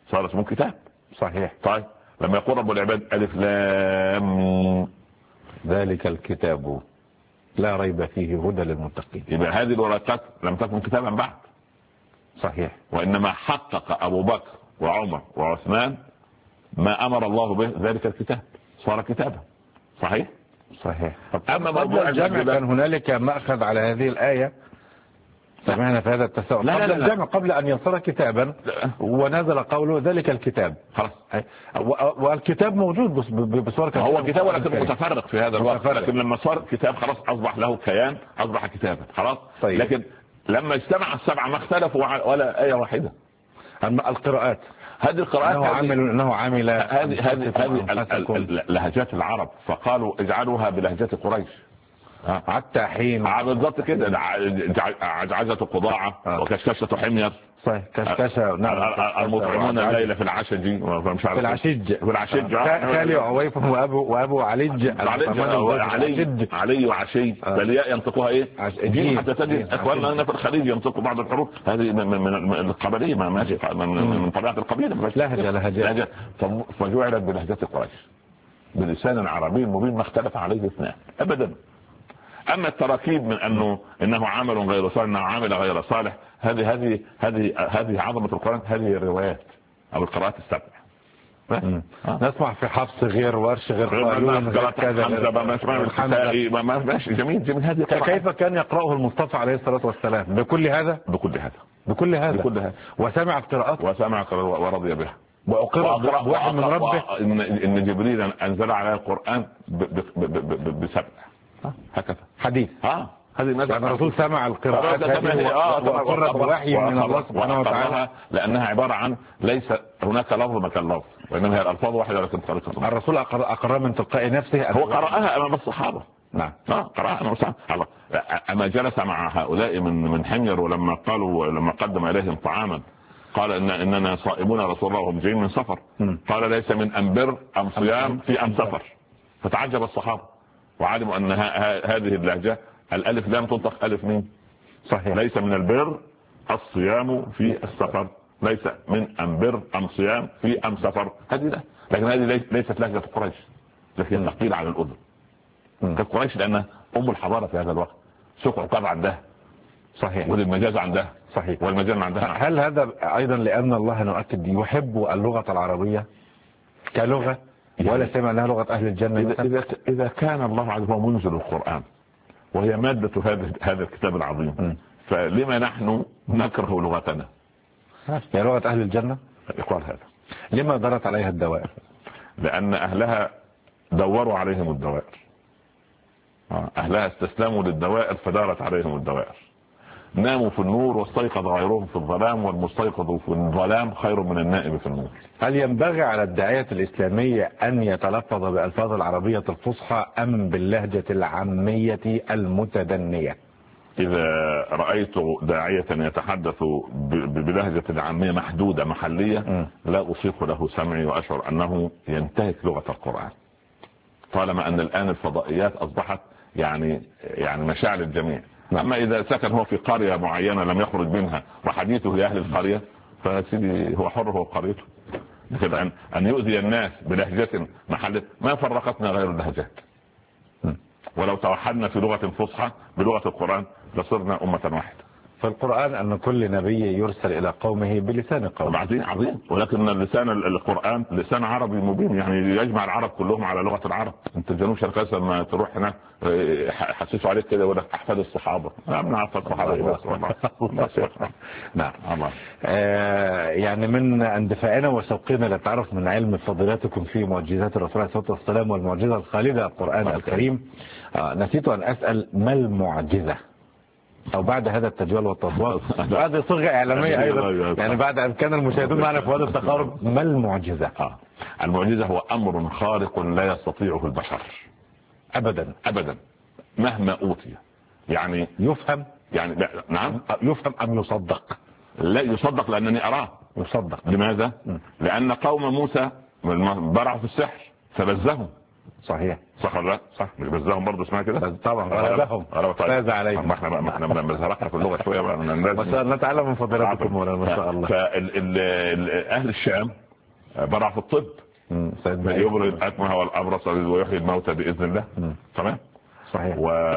صار اسمه كتاب. صحيح. طيب لما يقول رب العباد ألف لام ذلك الكتاب لا ريب فيه هدى للمتقين، يبقى هذه الورقات لم تكن كتابا بعد. صحيح. وإنما حقق أبو بكر وعمر وعثمان ما أمر الله به ذلك الكتاب، صار كتابا. صحيح. صحيح. أما قبل موضوع الجمع كان هنالك مأخذ على هذه الآية، سمعنا في هذا التساؤل. لا قبل لا لا الجمع، قبل أن يصير كتابا ونزل قوله ذلك الكتاب خلاص، والكتاب موجود بصورة كثيرة. هو كتاب ولكن متفرق في هذا الوقت، لكن لما صار كتاب خلاص أصبح له كيان، أصبح كتابا خلاص. طيب. لكن لما اجتمع السبعة ما اختلفوا ولا آية واحدة. القراءات، هذه القراءات انه عامل هذه لهجات العرب، فقالوا اجعلوها بلهجات قريش حتى حين بالضبط كده. عجعجة قضاعة وكشكشة حمير. صحيح. كشكشة. المطعمون الليلة في العشج، في العشج. خالي عويف وابو علي علي وعشي. فالياء ينطقوها ايه؟ جيم. حتى تجد اخواننا هنا في الخليج ينطقوا بعض الحروف هذه من القبلية، ما ماشي من طبيعة القبيلة، لهجة. فجعلت بلهجة قريش بلسان عربي مبين ما اختلف عليه اثنان ابدا. اما التراكيب من انه عمل غير صالح، انه عمل غير صالح، هذه عظمة القرآن. هذه الروايات او القراءات السبع. نسمع في حفص غير ورش غير قالون كذا ما ماشي. جميل. هذه كيف كان يقرأه المصطفى عليه الصلاة والسلام؟ بكل هذا وسمع القراءات ورضي بها وأقرأ واحد من ربه إن جبريل أنزل على القرآن بسبع هكذا حديث. هذه يعني الرسول سمع القراءات وقرأ بوحي من الله سبحانه وتعالى، لأنها عبارة عن ليس هناك لفظ مكان لفظ، وإنما هي الألفاظ واحدة لكن طريقة. الرسول أقرأ من تلقاء نفسه، هو قرأها أمام الصحابة. نعم. قرأها أمام الصحابة. أما جلس مع هؤلاء من حمير، ولما قدم إليهم طعاما قال إننا صائمون رسول الله وهم جايين من سفر. قال ليس من أنبر أم صيام في أم سفر. فتعجب الصحابة وعلموا أن هذه اللهجة الألف لام تنطق ألف ميم. صحيح. ليس من البر الصيام في السفر، ليس من أنبر أم صيام في أم سفر. هذه لكن هذه ليست لهجة قريش، لكن ثقيلة على الأذن. كانت قريش لأنها أم الحضارة في هذا الوقت، سوق عكاظ عندها. صحيح. والمجاز عندها. صحيح. والمجاز عندها. هل هذا أيضا لأن الله نؤكد يحب اللغة العربية كلغة ولا سمع أنها لغة أهل الجنة؟ إذا كان الله عز وجل منزل القرآن وهي مادة هذا الكتاب العظيم، فلما نحن نكره لغتنا؟ هي لغة أهل الجنة. يقال هذا. لما دارت عليها الدوائر؟ لأن أهلها دوروا عليهم الدوائر. أهلها استسلموا للدوائر فدارت عليهم الدوائر. ناموا في النور واستيقظ غيرهم في الظلام، والمستيقظ في الظلام خير من النائم في النور. هل ينبغي على الداعية الإسلامية أن يتلفظ بألفاظ العربية الفصحى أم باللهجة العامية المتدنية؟ إذا رأيت داعية يتحدث بلهجة عامية محدودة محلية لا أصيغ له سمعي وأشعر أنه ينتهك لغة القرآن، طالما أن الآن الفضائيات أصبحت يعني مشاعر الجميع. أما إذا سكن هو في قرية معينة لم يخرج منها وحديثه لأهل القرية فسيدي هو حر، هو قريته. لكن أن يؤذي الناس بلهجة محلية ما فرقتنا غير اللهجات. ولو توحدنا في لغة فصحى بلغة القرآن لصرنا أمة واحدة. فالقرآن أن كل نبي يرسل إلى قومه بلسان قومه. عظيم. ولكن لسان القرآن لسان عربي مبين، يعني يجمع العرب كلهم على لغة العرب. انت جنوب شرق اسيا لما تروح هناك حسسوا عليك كده يقول لك احفاد الصحابة. نعم احفاد الصحابة. نعم. يعني من اندفاعنا وشوقنا للتعرف من علم فضيلتكم في معجزات الرسول عليه الصلاة والسلام والمعجزة الخالدة القرآن الكريم، نسيت أن أسأل ما المعجزة؟ أو بعد هذا التجوال والتصوير هذه صيغة إعلامية أيضا، يعني بعد أن كان المشاهدون معنا في هذا التقارب، ما المعجزة؟ المعجزة هو أمر خارق لا يستطيعه البشر أبدا مهما أوتي. يعني يفهم، يعني لا. نعم يفهم أم يصدق؟ لا يصدق لأنني أراه. يصدق. لماذا؟ لأن قوم موسى برعوا في السحر فبزهم صحيح. صح ولا لا؟ صح. مش بزهم برضه اسمها كده؟ طبعا غلبهم فاز عليهم. ما احنا بنزرقها في اللغه شويه بقى نتعلم من فضيلتكم ما شاء الله. اهل الشام برع في الطب، يبرئ الاكمه والابرص ويحيي الموتى باذن الله. تمام. صحيح.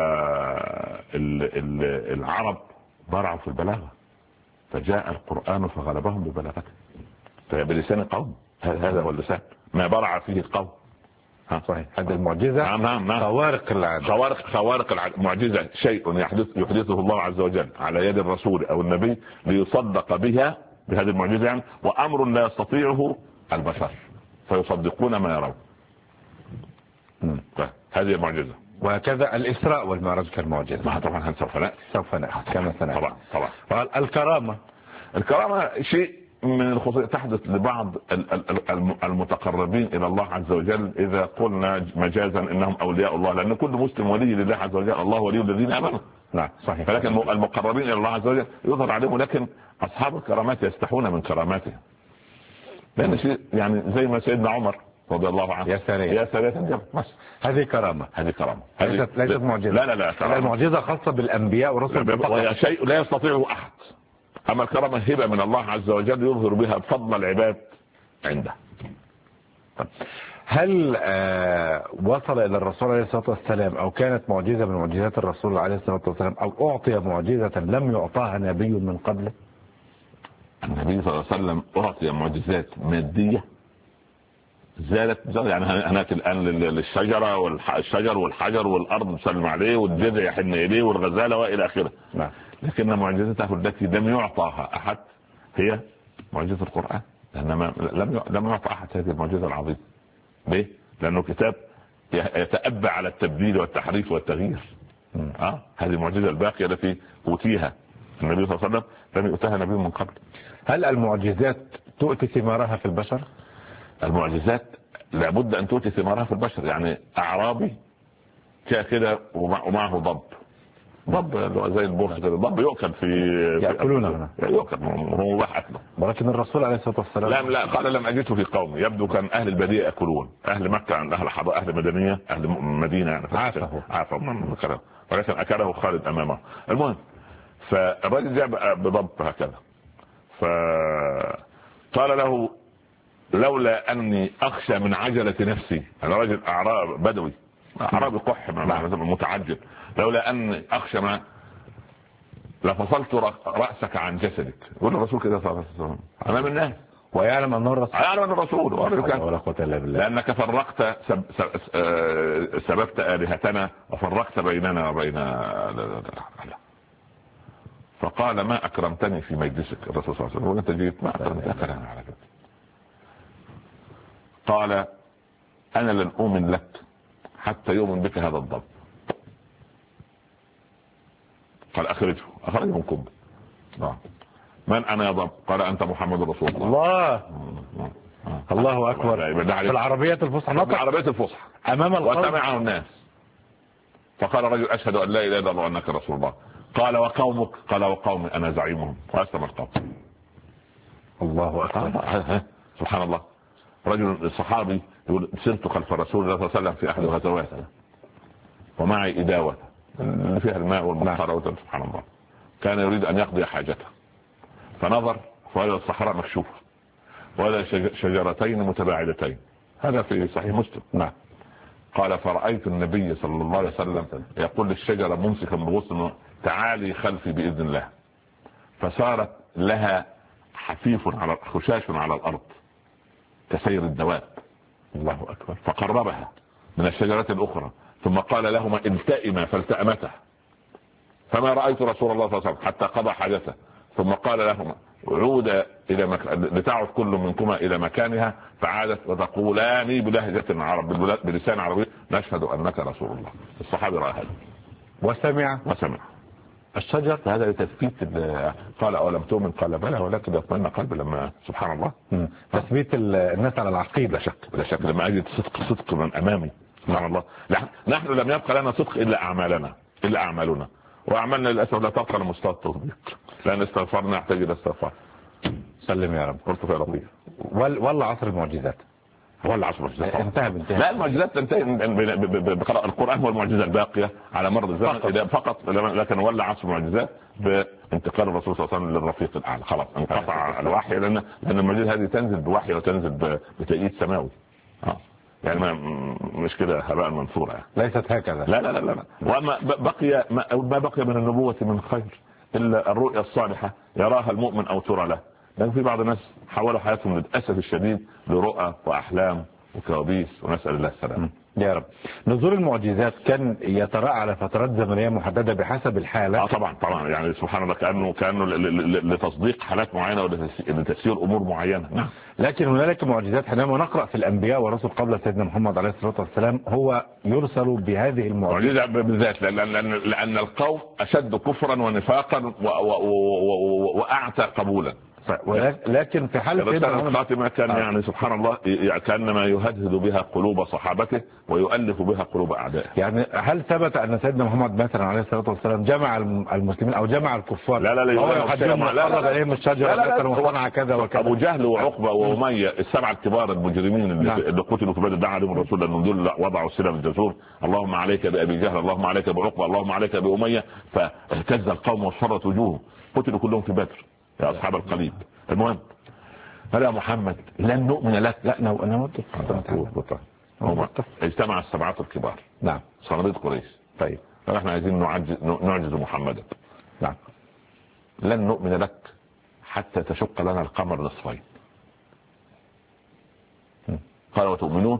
والعرب برعوا في البلاغه، فجاء القرآن فغلبهم ببلاغته بلسان القوم. هذا هو اللسان ما برع فيه القوم. صحيح. هذه المعجزة. نعم. خوارق العادة. خوارق العادة. معجزة شيء يحدثه الله عز وجل على يد الرسول او النبي ليصدق بها، بهذه المعجزة يعني، وامر لا يستطيعه البشر فيصدقون ما يرون. هذه المعجزة. وهكذا الإسراء والمعراج كالمعجزة. طبعا سوف نأتي كما سنأتي. طبعا. الكرامة شيء من الخصوصية تحدث لبعض المتقربين إلى الله عز وجل، إذا قلنا مجازا إنهم أولياء الله، لأن كل مسلم ولي لله عز وجل، الله ولي الذين آمنوا. نعم صحيح. فلكن المقربين إلى الله عز وجل يظهر عليهم، لكن أصحاب الكرامات يستحون من كراماته، لأن شيء يعني زي ما سيدنا عمر رضي الله عنه يا سريع بس. هذه كرامة. ليست معجزة. لا المعجزة خاصة بالأنبياء والرسل، وهي شيء لا يستطيعه أحد. أما الكرامة هبة من الله عز وجل يظهر بها فضل العباد عنده. هل وصل إلى الرسول عليه الصلاة والسلام أو كانت معجزة من معجزات الرسول عليه الصلاة والسلام أو أعطي معجزة لم يعطاها نبي من قبله؟ النبي صلى الله عليه وسلم أعطي معجزات مادية زالت يعني هناك الآن للشجرة والشجر والحجر والأرض مسلم عليه والجذع يحن إليه والغزالة وإلى آخره. لكن معجزته التي لم يعطاها أحد هي معجزة القرآن، لأن لم يعطى أحد هذه المعجزة العظيمة. ليه؟ لأنه كتاب يتأبى على التبديل والتحريف والتغيير. هذه المعجزة الباقية التي أوتيها النبي صلى الله عليه وسلم لم يؤتها نبي من قبل. هل المعجزات تؤتي ثمارها في البشر؟ المعجزات لابد أن تؤتي ثمارها في البشر. يعني أعرابي كده ومعه ضب زي البرص كده، الضب يؤكل يأكلونه يؤكل هو مباح أكله. ولكن الرسول عليه الصلاة والسلام لا قال لم أجده في قومي. يبدو كان أهل البدية يأكلون، أهل مكة عند أهل حضارة أهل مدنية أهل مدينة يعني عافه من كلام، ولكن أكله خالد أمامه. المهم فالرجل جاء بضب هكذا، فقال له لولا أني أخشى من عجلة نفسي. أنا رجل أعراب بدوي أعرابي قح متعجل، لولا أني أخشى من لفصلت رأسك عن جسدك. يقول الرسول كده صلى الله عليه وسلم أمام الناس ويعلم أن الرسول لأنك فرقت سببت آلهتنا وفرقت بيننا وبين. فقال ما أكرمتني في مجلسك الرسول صلى الله عليه وسلم، وأنت جيت ما أكرمتك على كده. قال أنا لن أؤمن لك حتى يؤمن بك هذا الضب. قال أخرجه من كب. من أنا يا ضب؟ قال أنت محمد رسول الله. الله أكبر. في العربية الفصحى نطق العربية الفصحى أمام القوم وسمعه الناس. فقال رجل أشهد أن لا إله إلا الله وأنك رسول الله. قال وقومك؟ قال وقومي أنا زعيمهم. وأسلم القوم. الله أكبر. سبحان الله. رجل صحابي يقول سرت خلف رسول الله صلى الله عليه وسلم في أحد الغزوات ومعي إداوة فيها الماء والمطر. سبحان الله. كان يريد أن يقضي حاجته فنظر فوجد الصحراء مكشوفة ولا شجرتين متباعدتين. هذا في صحيح مسلم. قال فرأيت النبي صلى الله عليه وسلم يقول للشجرة ممسكا بغصن تعالي خلفي بإذن الله، فصارت لها خشاش على الأرض كسير الدواب. الله أكبر. فقربها من الشجرة الأخرى ثم قال لهما التئما فالتأمته، فما رأيت رسول الله صلى الله عليه وسلم حتى قضى حاجته. ثم قال لهما عودا لتعد كل منكما إلى مكانها، فعادت وتقولان بلهجة بلسان عربي نشهد أنك رسول الله. الصحابي رأى هذا وسمع الشجر. هذا لتثبيت قال أولم تؤمن؟ قال بلى ولكن يطمئن قلبي. لما سبحان الله تثبيت الناس على العقيدة. لا شك لما أجد صدق من أمامي. سبحان الله. نحن لم يبقى لنا صدق إلا أعمالنا وأعمالنا للأسف لا تبقى لمستوى التطبيق، لأن استغفرنا يحتاج إلى استغفار. سلم يا رب. قلت في لطيف. والله عصر المعجزات هو العصر المعجزات انتهى. لا، المعجزات تنتهي بقراءة القرآن، هو المعجزة الباقية على مر الزمن فقط، لكن ولا عصر المعجزات بانتقال الرسول صلى الله عليه وسلم للرفيق الأعلى. خلاص انقطع الوحي، لأن المعجزة هذه تنزل بوحي وتنزل بتأييد سماوي. يعني مش كده هباء منثورا يعني. ليست هكذا. لا لا لا لا. وما بقي ما بقي من النبوة من خير إلا الرؤيا الصالحة يراها المؤمن أو ترى له. لأن في بعض الناس حولوا حياتهم للأسف الشديد لرؤى وأحلام وكوابيس، ونسأل الله السلامة. يا رب. نزول المعجزات كان يتراءى على فترات زمنية محددة بحسب الحالة. طبعا يعني سبحان الله، كأنه لتصديق حالات معينة ولتفسير أمور معينة. نعم. لكن هنالك معجزات حينما نقرأ في الأنبياء والرسل قبل سيدنا محمد عليه الصلاة والسلام هو يرسل بهذه المعجزة بالذات، لأن القوم أشد كفرا ونفاقا وأعتى قبولا. لكن في حالة الخاتمة كان يعني سبحان الله كأنما يهدهد بها قلوب صحابته ويؤلف بها قلوب أعدائه. يعني هل ثبت أن سيدنا محمد مثلا عليه الصلاة والسلام جمع المسلمين أو جمع الكفار؟ لا هو يحدثهم قرب إليهم الشجرة مثلا وصنع كذا وكذا. أبو جهل وعقبة وأمية السبعة الكبار المجرمين اللي قتلوا في بدر، دعا عليهم الرسول لأنهم دول وضعوا السلم الجسور، اللهم عليك بأبي جهل، اللهم عليك بعقبة، اللهم عليك بأمية، فاهتز القوم واصفرت وجوههم، قتلوا كلهم في بدر يا أصحاب القليب. المهم قال يا محمد لن نؤمن لك. لا انا اجتمع السبعة الكبار. نعم. صناديد قريش. طيب احنا عايزين نعجز محمدا. نعم. لن نؤمن لك حتى تشق لنا القمر نصفين. قال وتؤمنون؟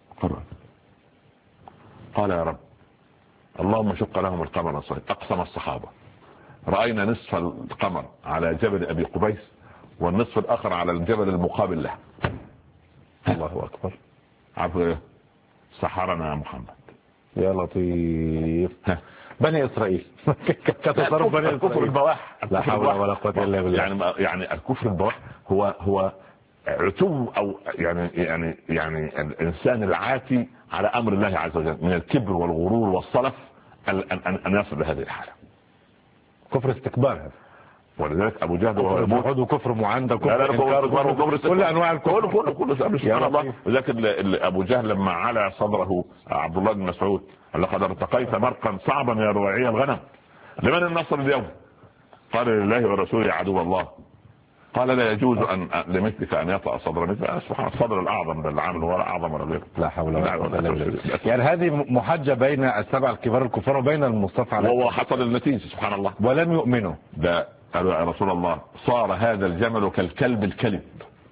قال يا رب اللهم شق لهم القمر نصفين. اقسم الصحابة رأينا نصف القمر على جبل أبي قبيس والنصف الآخر على الجبل المقابل له. الله أكبر. عارفوا إيه؟ سحرنا يا محمد. يا لطيف. بني إسرائيل. كتصرف بني إسرائيل. الكفر البواح. لا حول ولا قوة إلا بالله. يعني الكفر البواح هو عتو أو يعني الإنسان العاتي على أمر الله عز وجل من الكبر والغرور والصلف أن يصل لهذه الحالة. كفر استكبار هذا. ولذلك ابو جهل وهو كفر معاندة، كفر كل انواع الكفر كله سبحان الله. لذلك ابو جهل لما على صدره عبد الله بن مسعود لقد ارتقيت مرقا صعبا يا رواعي الغنم، لمن النصر اليوم؟ قال لله ورسوله يا عدو الله. قال لا يجوز ان لمثلك ان يطأ صدر مثل سبحان الصدر الاعظم ده العامل هو اعظم ولا غيره. لا حول ولا قوه الا بالله. يعني هذه محجه بين السبع الكبار الكفار وبين المصطفى عليه وهو حصل النتيجه سبحان الله. ولم يؤمنوا. ده قالوا يا رسول الله صار هذا الجمل كالكلب الكلب.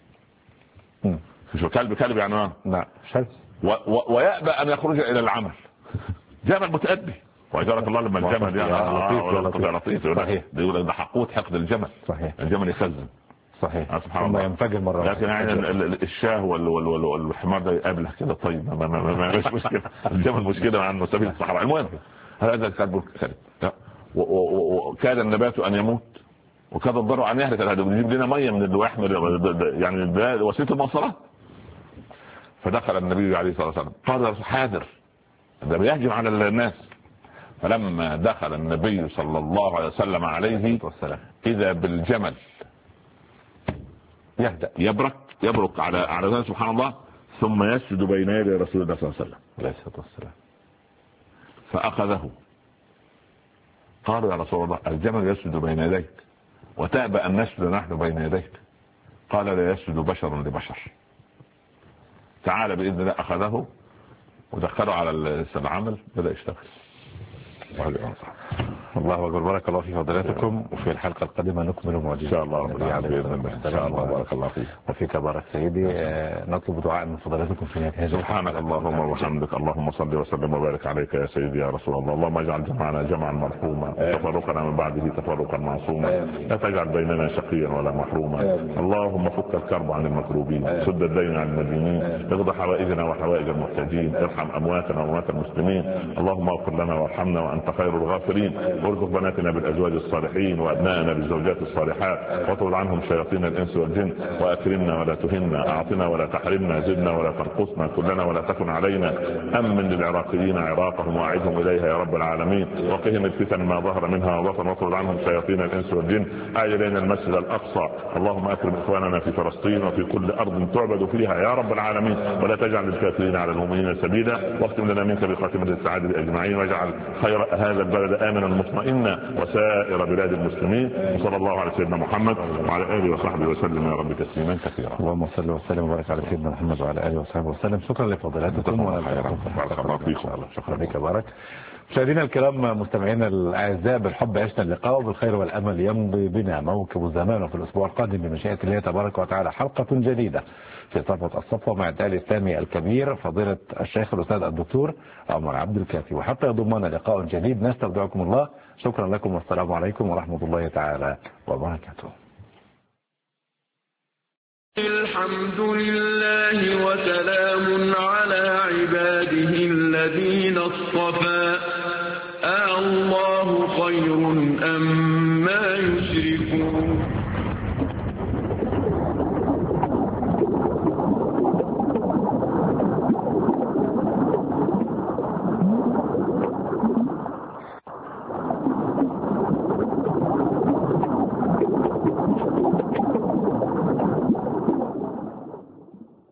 شو كلب يعني؟ لا شرس. ويأبى ان يخرج الى العمل. جمل متأدي. وأجرك الله لما الجمل يعني لطيف صحيح. يقول ده حقود حقد الجمل. صحيح. الجمل يخزن. صحيح. سبحان الله. ينفجر مرة. لكن يعني الشاه والحمار ده يقابله كده طيب ما مش مشكلة. الجمل مشكلة مع المستفيد الصحراء. المهم هذا الكلب وكاد النبات ان يموت وكاد الضرع ان يهلك. هذا بيجيب لنا ميه من اللي يحمل يعني ده وسيله المواصلات. فدخل النبي عليه الصلاه والسلام قال حاذر ده بيهجم على الناس. فلما دخل النبي صلى الله عليه وسلم عليه اذا بالجمل يهدأ يبرك على ذلك سبحان الله، ثم يسجد بين يدي رسول الله صلى الله عليه وسلم عليه الصلاه والسلام. فاخذه قالوا يا رسول الله الجمل يسجد بين يديك وتأبى أن نسجد نحن بين يديك. قال لا يسجد بشر لبشر. تعالى بإذن الله. أخذه ودخله على العمل بدأ يشتغل. الله أكبر. بارك الله في فضيلتكم. وفي الحلقة القادمة نكمل معجزة إن شاء الله إن شاء الله. بارك الله فيك. وفيك بارك سيدي. نطلب دعاء من فضيلتكم في نهاية هذه. سبحانك اللهم وبحمدك اللهم صل وسلم وبارك عليك يا سيدي يا رسول الله. اللهم اجعل جمعنا جمعا مرحوما تفرقنا من بعده تفرقا معصوما. لا تجعل بيننا شقيا ولا محروما. اللهم فك الكرب عن المكروبين، سد الدين عن المدينين، اقض حوائجنا وحوائج المحتاجين، ارحم امواتنا واموات المسلمين. اللهم اغفر لنا وارحمنا وانت خير الغافرين. وارزق بناتنا بالازواج الصالحين وابنائنا بالزوجات الصالحات، واطرد عنهم شياطين الانس والجن، واكرمنا ولا تهنا، اعطنا ولا تحرمنا، زدنا ولا تنقصنا، كلنا ولا تكن علينا. امن للعراقيين عراقهم واعدهم اليها يا رب العالمين، وقهم الفتن ما ظهر منها وبطن، واطرد عنهم شياطين الانس والجن. اعد الينا المسجد الاقصى، اللهم اكرم اخواننا في فلسطين وفي كل ارض تعبد فيها يا رب العالمين، ولا تجعل للكافرين على المؤمنين سبيلا. واختم لنا منك بخاتمة السعادة اجمعين، واجعل خير هذا البلد امنا مطمئنا وسائر بلاد المسلمين. وصلى الله على سيدنا محمد وعلى اله وصحبه وسلم يا رب تسليما كثيرا. اللهم صل وسلم وبارك على سيدنا محمد وعلى اله وصحبه وسلم. شكرا لفضيلتكم بارك الله فيكم. شكرا بك بارك. مشاهدينا الكرام، مستمعينا الاعزاء، بالحب عشنا اللقاء وبالخير والامل يمضي بنا موكب زمان. وفي الاسبوع القادم بمشيئة الله تبارك وتعالى حلقة جديدة في صفوة الصفوة مع الداعي الاسلامي الكبير فضيلة الشيخ الاستاذ الدكتور عمر عبد الكافي. وحتى يضمنا لقاء جديد نستودعكم الله. شكرا لكم والسلام عليكم ورحمة الله تعالى وبركاته. الحمد لله وسلام على عباده الذين اصطفى. الله خير أما يشركون.